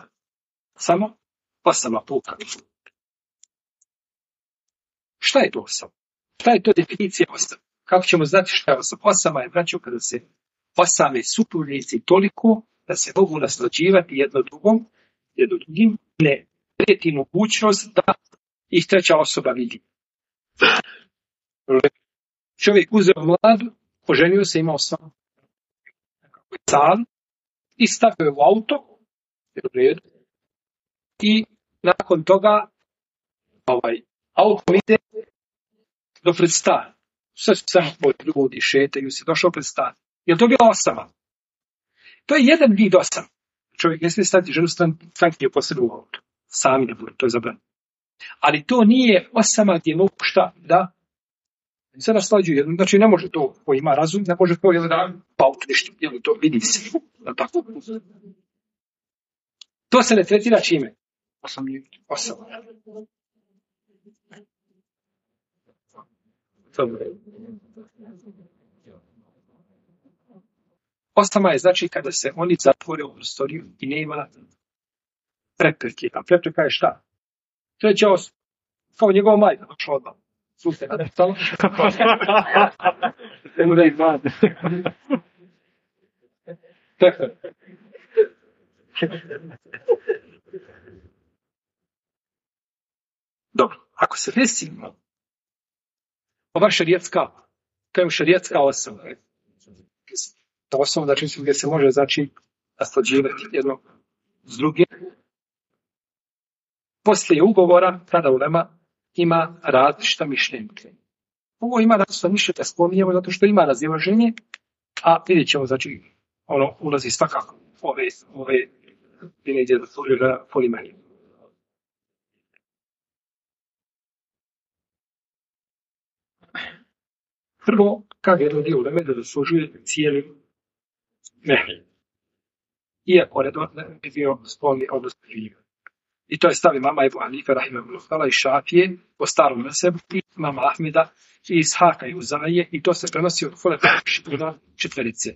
osama puka. Šta je to osama? Šta je to definicija osama? Kako ćemo znati šta je osama? Osama je, braćo, kada se osame supružnici toliko da se mogu naslađivati jedno drugim, ne prijeti mogućnost da ih treća osoba vidi. Čovjek uzeo mladu, oženio se, imao sam stan i stavio u auto i nakon toga auto ide do pred stan. Sve su samo ljudi šetaju se, došao pred stan. Je li to bila osama? To je jedan vid osama. Čovjek ne smije staviti ženu stranke posebno u auto. Sami da bude, to je zabranjeno. Ali to nije osama gdje mogu šta da se naslađuju jednom. Znači ne može to, ko ima razum, ne može to da pa utništi, jer to vidi se. Tako. To se ne tretira čime? Osama. Osama je znači kada se oni zatvore u prostoriju i nema prepreke. A prepreka je šta? Treća osoba. Kao njegova majka došla odmah. Slušaj, a ne stalo? Dobro, ako se desimo ova šerijetska osoba. Ta osoba, znači, gdje se može, znači, naslađivati jedno s drugim. Poslije ugovora, tada ulema ima različita mišljenja. Ovo ima različita mišljenja, spominjemo, zato što ima razilaženje, a vidjet ćemo, znači, ono ulazi svakako ove gdje da služi na polimeriju. Prvo, kaže jedan dio uleme da zaslužuje cijeli mehr. Iako ne bi bio spolni odnos živa. I to je stav imama Ebu Hanife, rahimahullah, i Šafije, po starom mesebu, i imama Ahmeda, i Ishaka i Uzaije, i to se prenosi od Hulefa četverice.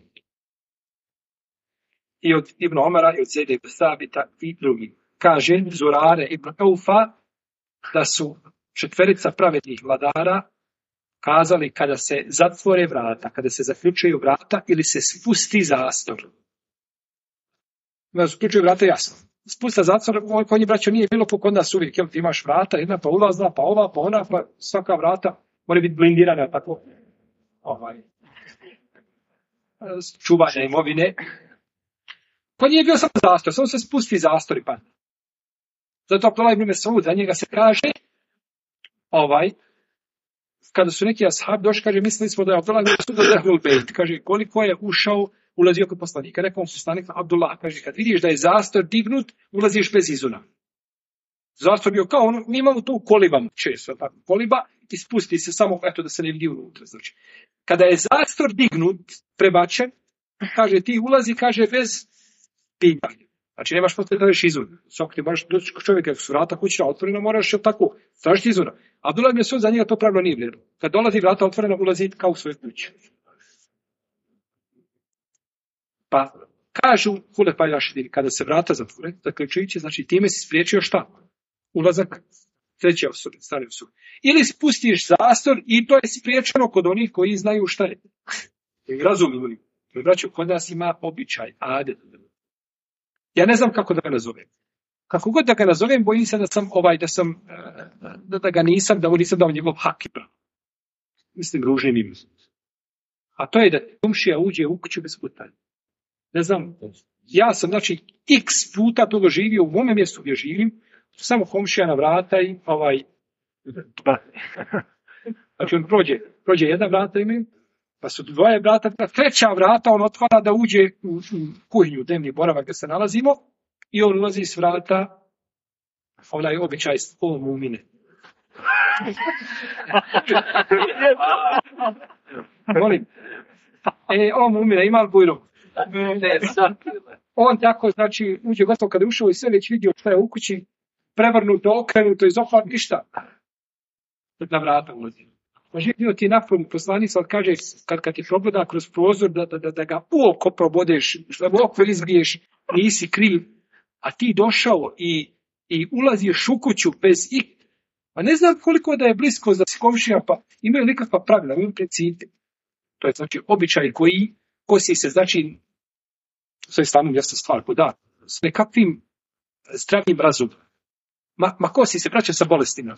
I od Ibn Omara, i od Zejda ibn Sabita, i drugi. Kaže Zurare ibn Eufa, da su četverica pravednih vladara kazali kada se zatvore vrata, kada se zaključuju vrata ili se spusti zastor. Kada se zaključuju vrata, jasno. Spusta zastor, kod njih, braćo, nije bilo kod nas uvijek. Ti imaš vrata, jedna pa ulazna, pa ova, pa ona, pa svaka vrata mora biti blindirana, tako čuvanja imovine. Kod njih je bio samo zastor, samo se spusti zastor i pa. Zato Abdullah ibn Mesud, za njega se kaže, kada su neki ashabi došli, kaže, mislili smo da je Abdullah ibn Mesud od Ehlul Bejt. Kaže, koliko je ušao, ulazio kod poslanika. Rekao mu poslanik Abdullah, kaže, kad vidiš da je zastor dignut, ulaziš bez izuna. Zastor bio kao ono, mi imamo to u kolibama, često tako, koliba i spusti se samo, eto, da se ne vidi unutra. Znači, kada je zastor dignut, prebačen, kaže, ti ulazi, kaže, bez pitanja. Znači, nemaš poslije da veš izuna. Svako ti moraš doći kod čovjeka, ako su vrata kućina otvorena, moraš tako, tražiti izuna. Abdullah ibn Mesud za njega to pravilo nije vrijedno. Kad dolazi vrata otvorena, ulazi kao u svoju kuću. Pa, kažu Hulefa i Rašidini, kada se vrata zatvore, zaključujući, znači time si spriječio šta? Ulazak treće osobe, stare osobe. Ili spustiš zastor i to je spriječeno kod onih koji znaju šta je. I razumiju li. Braćo, kod nas ima običaj, adet. Ja ne znam kako da ga nazovem. Kako god da ga nazovem, bojim se da ga nisam dao njegov hak i pravo. Mislim, ružnim imam. A to je da komšija uđe u kuću bez putanja. Ne znam, ja sam, znači, x puta to doživio u mome mjestu gdje živim, samo komšija na vrata i znači, on prođe jedna vrata imaju, pa su dvoje vrata, treća vrata on otvara da uđe u kuhinju, dnevni boravak gdje se nalazimo, i on ulazi s vrata, onaj običaj o mumine. Molim. O mumine, ima li bujrom? On tako, znači, uđe gotovo kada je ušao i sve već vidio što je u kući, prevrnuto, okrenuto, izohvat, ništa. Na vrata ulazi. Živio ti napolju poslanica, ali kaže, kad ti progleda kroz prozor, da ga uoko probodeš, da mu oko izbiješ, nisi kriv, a ti došao i ulaziš u kuću bez pa ne znam koliko da je blisko za komšija, pa imaju nekakva pravila, imaju principe. To je znači običaj koji kosi se, znači, sve stvarno jasna stvar, da, s nekakvim zdravim razumom. Ma kosi se, braća sa bolestima.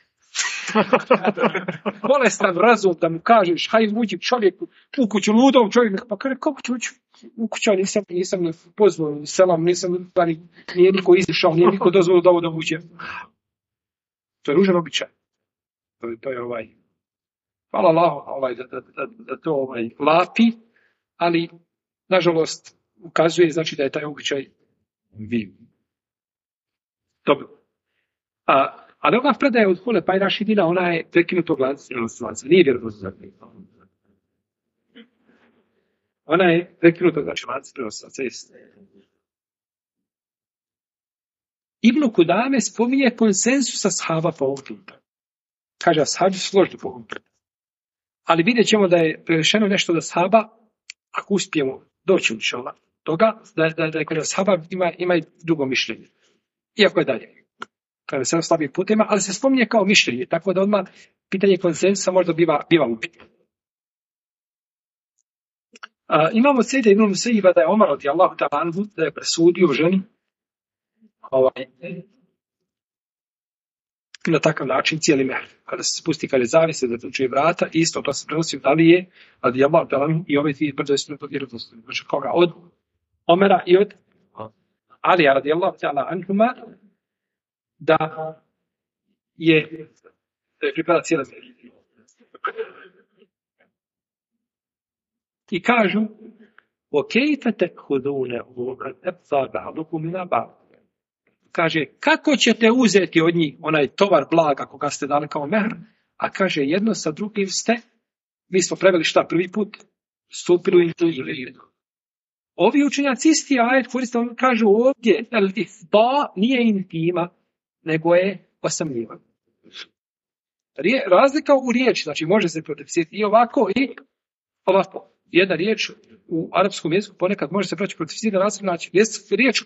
Bolestan razum da mu kažeš, hajde uđi čovjeku u kuću, ludom čovjeku, pa kaže, kako ću ući u kuću, nisam pozvao, selam, nije niko izišao, nije niko dozvolio da ovo da uđe. To je ružan običaj. To je hvala Allahu da to lapi, ali nažalost ukazuje, znači da je taj običaj viv. Dobro. Ali ova predaja od Hulefa i Rašidina, ona je prekinutog lanca. Nije vjerodostojna. Ona je prekinutog lanca prenosilaca. Ibn Kudame spominje konsensus ashaba po ovom pitanju. Kaže, ashabi su složni po ovom pitanju. Ali vidjet ćemo da je prešeno nešto da ashaba, ako uspijemo doći u toga, da kod ashaba ima i drugo mišljenje. Iako je dalje. Kada se slabih putema, ali se spominje kao mišljenje, tako da odmah pitanje konsensusa možda biva upitno. Imamo Sejda ibn Musaiba da je Omar radijallahu ta'ala anhu da je presudio ženi na takav način cijeli mehr. Kada se spusti, kada je zavise, zaključuje vrata, isto to se prenosi da li je radijallahu ta'ala i ove dvije brzo ispravno vjerodostojne. Znači koga? Od Omera i od Alija radijallahu ta'ala anhuma da je pripada cijela zemlja. I kažu وَكَيْفَ تَأْخُذُونَهُ وَقَدْ أَفْضَى بَعْضُكُمْ إِلَى بَعْضٍ. Kaže, kako ćete uzeti od njih onaj tovar blaga koga ste dali kao mehr, a kaže, jedno sa drugim ste, mi smo preveli šta prvi put, stupili u intimnu. Ovi učenjaci isti ajet koriste, kažu ovdje, da nije intima, nego je osamljivan. Razlika u riječi, znači može se protivsiti i ovako i ovako. Jedna riječ u arapskom jeziku ponekad može se proći protivsiti na različit način. Jest riječ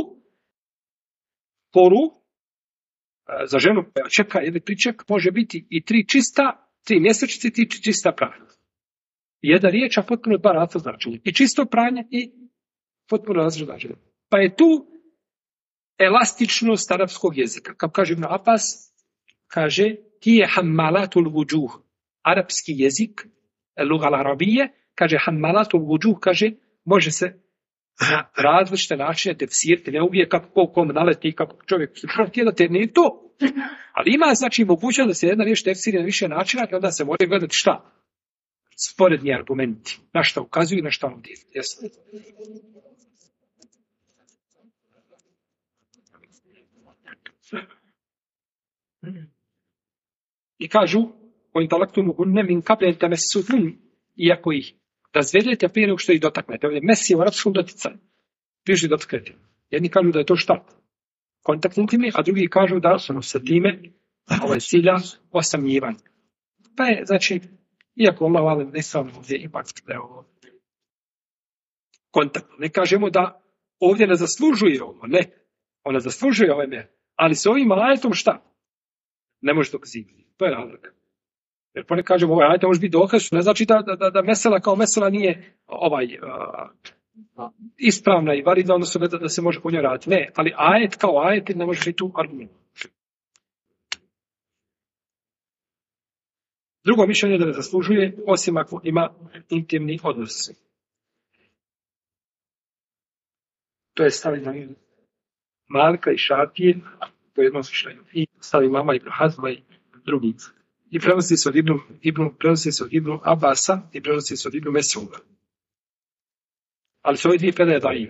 koru, za ženu koja čeka ili priček, može biti i 3 čista, 3 mjesečice, 3 čista pranja. Jedna riječ, a potpuno 2 različita značenja. I čisto pranje i potpuno različita značenja. Pa je tu elastičnost arapskog jezika. Kao kaže Ibn Abbas, kaže, ti je hammalatul vujuh. Arapski jezik, luga al-arabije, kaže hammalatul vujuh, kaže, može se na različite načine tefsirati, ne uvijek kako kom naleti, kako čovjek se protjedate, ne to. Ali ima, znači, mogućnost da se jedna riječ tefsiri na više načina i onda se može gledati šta? Sporedni argumenti. Na šta ukazuju i na šta ovdje. Jesno. I kažu, o intelektumu hunne min kablen temessutun, iako ih razvedete prije nego što ih dotaknete. Ovdje mesi u arapskom doticaju. Bliži dotaknete. Jedni kažu da je to šta? Kontakt intimi, a drugi kažu da su sa time cilja osamljivanja. Pa je, znači, iako Allah valim ne sam ovdje ipak da je ovo kontakt. Ne kažemo da ovdje ne zaslužuje ovo, ne. Ona zaslužuje ove mjere. Ali s ovim ajetom šta? Ne može dokazivati. To je razlika. Jer ponekad kažemo ovaj ajet može biti dokaz, ne znači da mesela kao mesela nije ispravna i validna, odnosno da se može po njoj raditi. Ne, ali ajet kao ajet ne može biti tu argument. Drugo mišljenje da ne zaslužuje, osim ako ima intimni odnos. To je stavljeno Malika i Šafije, to je jedno mišljenje. I stavi mama Ibn Hazma i drugi. I prenosi se od Ibnu Abasa i prenosi se od Ibnu Mes'uda. Ali su ove dvije predaje daji.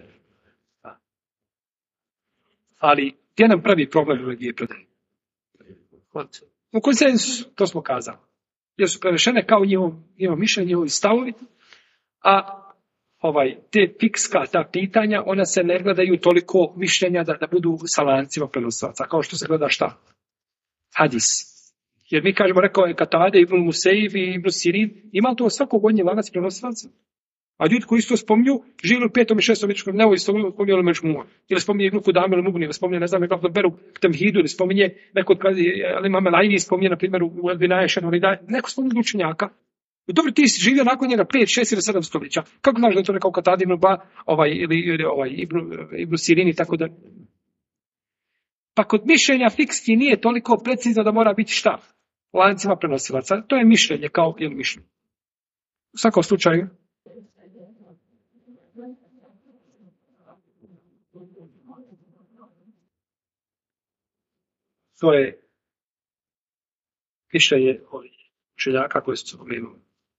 Ali gdje nam pravi problem ove dvije predaje? U konsensusu, to smo kazali. Jer su prenešene kao njihovo mišljenje, njihovi stavovi, a te fikska ta pitanja, ona se ne gledaju toliko mišljenja da budu sa lancima prenosilaca, kao što se gleda šta? Hadis. Jer mi kažemo, rekao je Katade, Ibn Musejiv i Ibn Sirin, ima to svakog od njih lanac prenosilaca. A ljudi koji isto spominju, živjeli u 5. i 6. večku, ne ovo spominjali Međmua. Ili spominje Ibn Kudam ili Mugni, ili spominje, ne znam, nekako Beru Temhidu, ili spominje neko, ali Imam Lajvi spominje, na primjer, u Elbinaje Šenolidaj, neko spominje učenjaka. Dobro, ti si živio nakon njega 5, 6 ili 7 stoljeća. Kako znaš da je to rekao Katade Ibn Ba, Ibn Sirin i tako da. Pa kod mišljenja fikski nije toliko precizno da mora biti šta? Lancima prenosilaca. To je mišljenje kao ili mišljenje. U svakom slučaju. To je mišljenje učenjaka koje su spomenuli.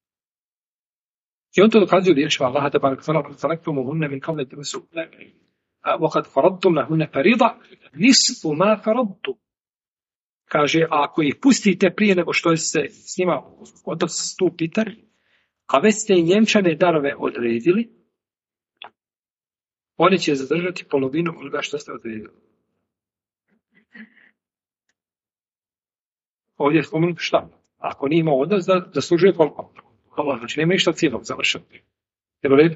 I on to dokazuje riječima Allaha tabarak salaktumu hunne min kavle temesu وَقَدْ فَرَضْتُمْ لَهُنَّ فَرِيضًا نِصْفُ مَا فَرَضْتُمْ. Kaže, ako ih pustite prije nego što se s njima odstupite, a već ste i njenčane darove odredili, oni će zadržati polovinu onoga što ste odredili. Ovdje je spomenuti šta? Ako nije imao odnos, da zaslužuje koliko? Znači, nema ništa cijelog završati. Jel u redu?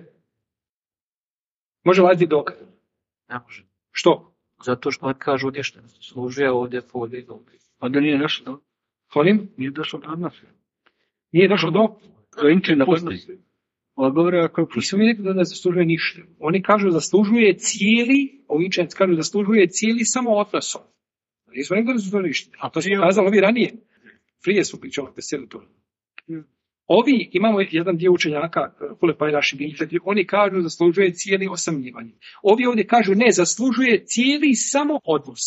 Može vaditi dokaz? Ne može. Što? Zato što kažu ovdje što služuje ovdje ovdje. A da nije došlo do? Molim? Nije došlo do odnosa. Nije došlo do? Do intimnog odnosa. Ova govore ako je pusti. Nisu mi rekli da ne zaslužuje ništa. Oni kažu zaslužuje cijeli, ovi učenjaci kažu zaslužuje cijeli samo odnosom. Nismo rekli da su to ništa. A to smo kazali ovi ranije. Prije su pričali da se to. Ovi, imamo jedan dio učenjaka, Hulepa i Rašidin, oni kažu zaslužuje cijeli osamljivanje. Ovi ovdje kažu ne, zaslužuje cijeli samo odnos.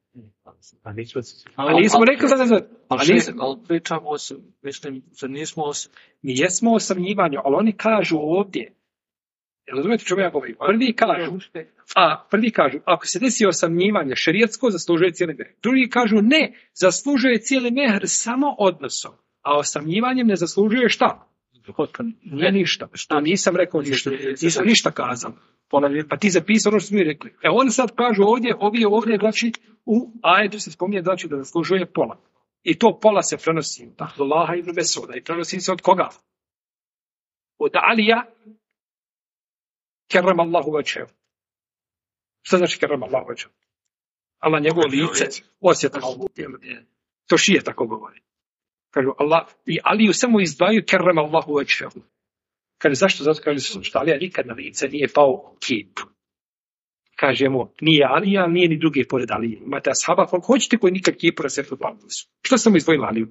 A nismo rekli Ali pričamo o, mislim, da nismo o... Mi jesmo osamljivanju, ali oni kažu ovdje, razumijete čemu ja govorim? Prvi kažu, ako se desi osamljivanje šerijatsko, zaslužuje cijeli mehr. Drugi kažu ne, zaslužuje cijeli mehr samo odnosom. A osamljivanjem ne zaslužuje šta? Nije ništa. Što nisam rekao ništa. Nisam ništa kazao. Pa ti zapisao ono što smo mi rekli. Oni sad kažu ovdje, znači, u ajetu se spominje, znači da zaslužuje pola. I to pola se prenosi od Allaha ibn Mesuda. I prenosi se od koga? Od Alija, kerram Allahu veđehu. Šta znači kerram Allahu veđehu? Allah njegovo lice osjeta Allahu. To šije tako govori. Kažu Allah, i Aliju samo izdvaju kerram Allahu veđehu. Kaže, zašto? Zato kaže što Alija nikad na lice nije pao kip. Kažemo, nije Alija, nije ni drugi pored Alije. Imate ashaba, koliko hoćete koji nikad kipu na srtu pali su. Što sam izdvojila Aliju?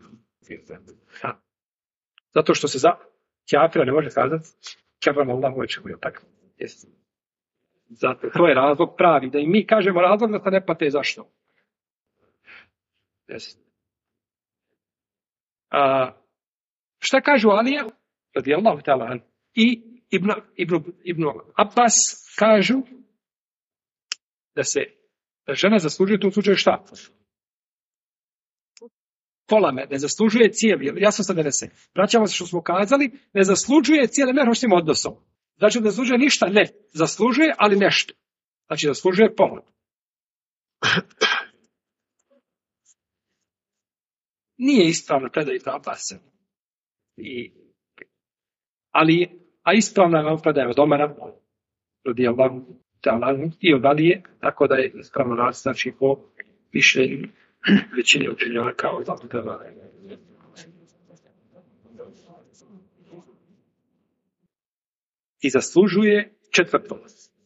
Zato što se za kafira ne može kazati kerram Allahu veđehu, je tako? Jesi. Zato, to je razlog pravi, da i mi kažemo razlog da se ne pate zašto. Jesi. Šta kažu Alija? Radijallahu ta'ala i Ibn Abbas kažu da žena zaslužuje u tom slučaju šta? Pola mehr, ne zaslužuje cijeli, jasno sad ne se. Vraćamo se što smo kazali, ne zaslužuje cijeli mehr osim odnosom. Znači ne zaslužuje ništa, ne. Zaslužuje, ali nešto. Znači zaslužuje pola. Nije ispravno predaj Ibn Abbasa. A ispravna vam predaje od Omara, radijallahu ta'ala, i od Alije, tako da je ispravno rad, znači po mišljenju većine učenjaka od Abdela. I zaslužuje četvrto.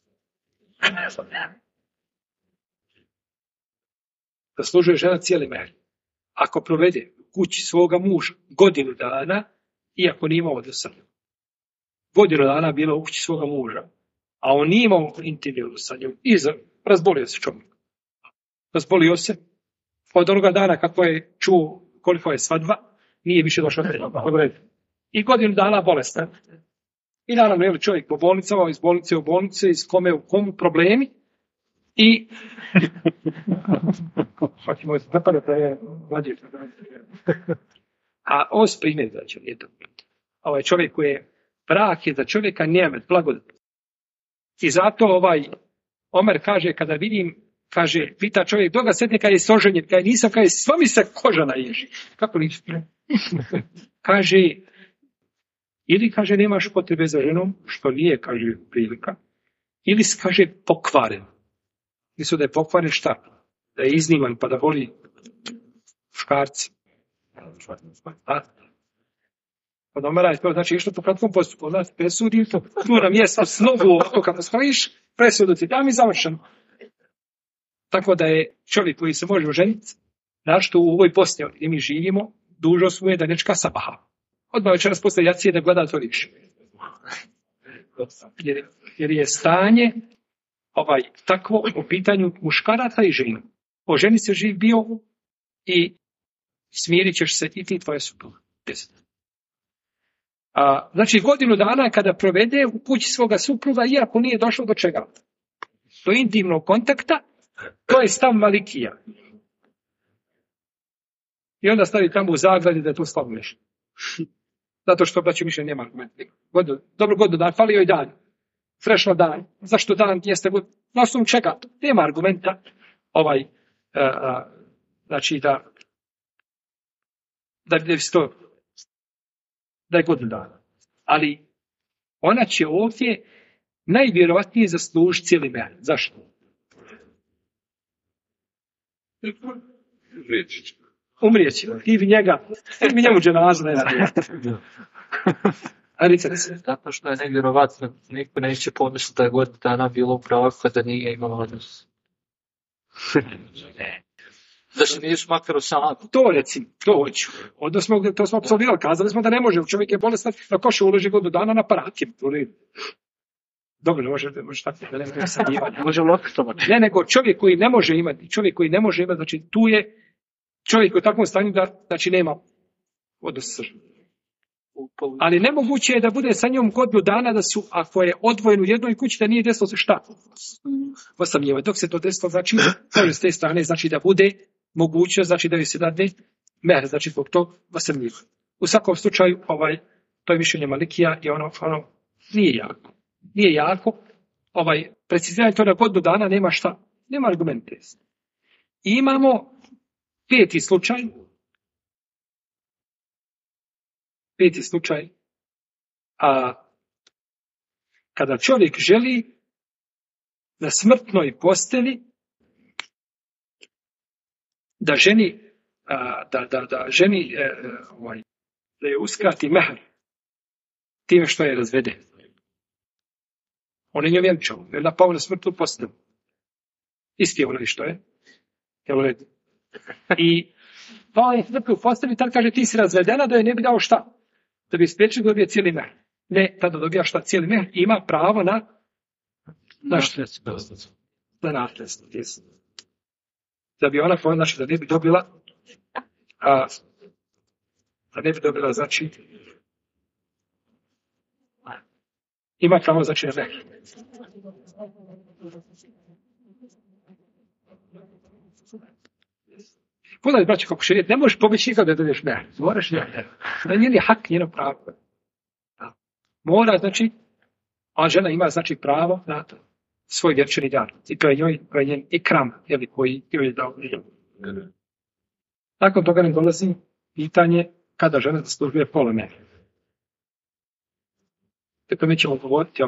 Zaslužuje žena cijeli mehr. Ako provede u kući svoga muža godinu dana, iako nije imao odnosa. Godinu dana bila u kući svoga muža, a on nije imao intimni odnos sa njom. I razbolio se čovjek. Razbolio se. Od onoga dana kako je čuo koliko je svadba, nije više došao do reda. I godinu dana bolestan. I naravno je čovjek po bolnicama, iz bolnice u bolnice, iz kome u komu problemi. I a ovo je primjer, znači, nije to. Ovaj čovjek koji je brak je za čovjeka nijemet, blagodat. I zato Omer kaže, kada vidim, kaže, pita čovjek, doga sretne kad je soženjen, kad je nisam, kaže, sva mi se koža naježi. Kako nisu? Kaže, ili kaže, nemaš potrebe za ženom, što nije, kaže, prilika, ili kaže, pokvaren. Misle da je pokvaren šta? Da je izniman pa da voli škarci. Od Omera je to, znači, išlo po kratkom postupku, znači, presudi to, tu na mjesto slovu, kada stojiš, presudu ti dam i završeno. Tako da je čovjek koji se može oženiti, našto u ovoj Bosni gdje mi živimo, dužnost mu je da nečka sabaha. Odmah večeras posle jacije da gleda to riješi. Jer je stanje takvo u pitanju muškaraca i žena. Oženi se živ bio i smirit ćeš se i ti tvoje supruga. Znači godinu dana kada provede u kući svoga supruga, iako nije došlo do čega? Do intimnog kontakta, to je stav Malikija. I onda stavi tamo u zagradi da je to stav mišljenja. Zato što braći mišljenja nema argumenta. Dobro godinu dan, falio je dan. Frešno dan. Zašto dan jeste na osnovu čega? Nema argumenta. Znači da je godinu dana. Ali ona će ovdje najvjerovatnije zaslužiti cijeli mehr. Zašto? Umrijeći. Ti bi njemu dženazu ne radi. Zato što je nevjerovatno, niko neće pomisliti da je godinu dana bilo upravo kada nije imao odnos. Da se nisu makar u sahatu. To recimo, to hoću. To smo apsolvirali, kazali smo da ne može, čovjek je bolestan, na košu uloži godinu dana na aparatima. Dobro, ne može tako, da ne može sadivati. Može lokitovati. Ne, nego čovjek koji ne može imati, znači tu je čovjek u takvom stanju da znači nema odnos sržbe. Ali nemoguće je da bude sa njom godinu dana da su, ako je odvojen u jednoj kući, da nije desilo se šta? Osamljivanje. Dok se to desilo, znači, s te strane, znači da bude moguće, znači da joj se dadne mehr, znači zbog tog osamljivanja. U svakom slučaju, to je mišljenje Malikija i ono nije jako. Nije jako, preciziranje to na godinu dana nema šta, nema argumente. I imamo peti slučaj, a kada čovjek želi na smrtnoj posteli da ženi da je uskrati mehr time što je razvede. On je njoj vjenčao, jer napao na smrtnu postelu. Isti je onaj što je. I pao je smrtnu postelu i tad kaže ti si razvedena da je ne bi dao šta? Da bi spriječio da dobije cijeli mehr. Ne, tada dobija šta cijeli mehr i ima pravo na nasljedstvo. Na nasljedstvo. Da bi ona znači da ne bi dobila znači ima pravo znači na mehr. Pogledaj, braći, kako širijet, ne možeš pobjeći nikad da dobiješ mehr. Moraš mehr. Da njeni hak, njeno pravo. Mora, znači, a žena ima, znači, pravo na svoj vječani dan. I to je njen ikram, koji joj je dao. Nakon toga nam dolazi pitanje kada žena zaslužuje pola mehra. Tako mi ćemo govoriti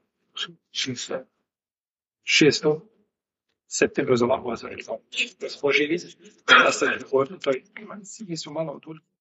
6. septembra za Allahu azza wa jalla. Spoživi, nastavljamo govoriti, mi smo malo oduli.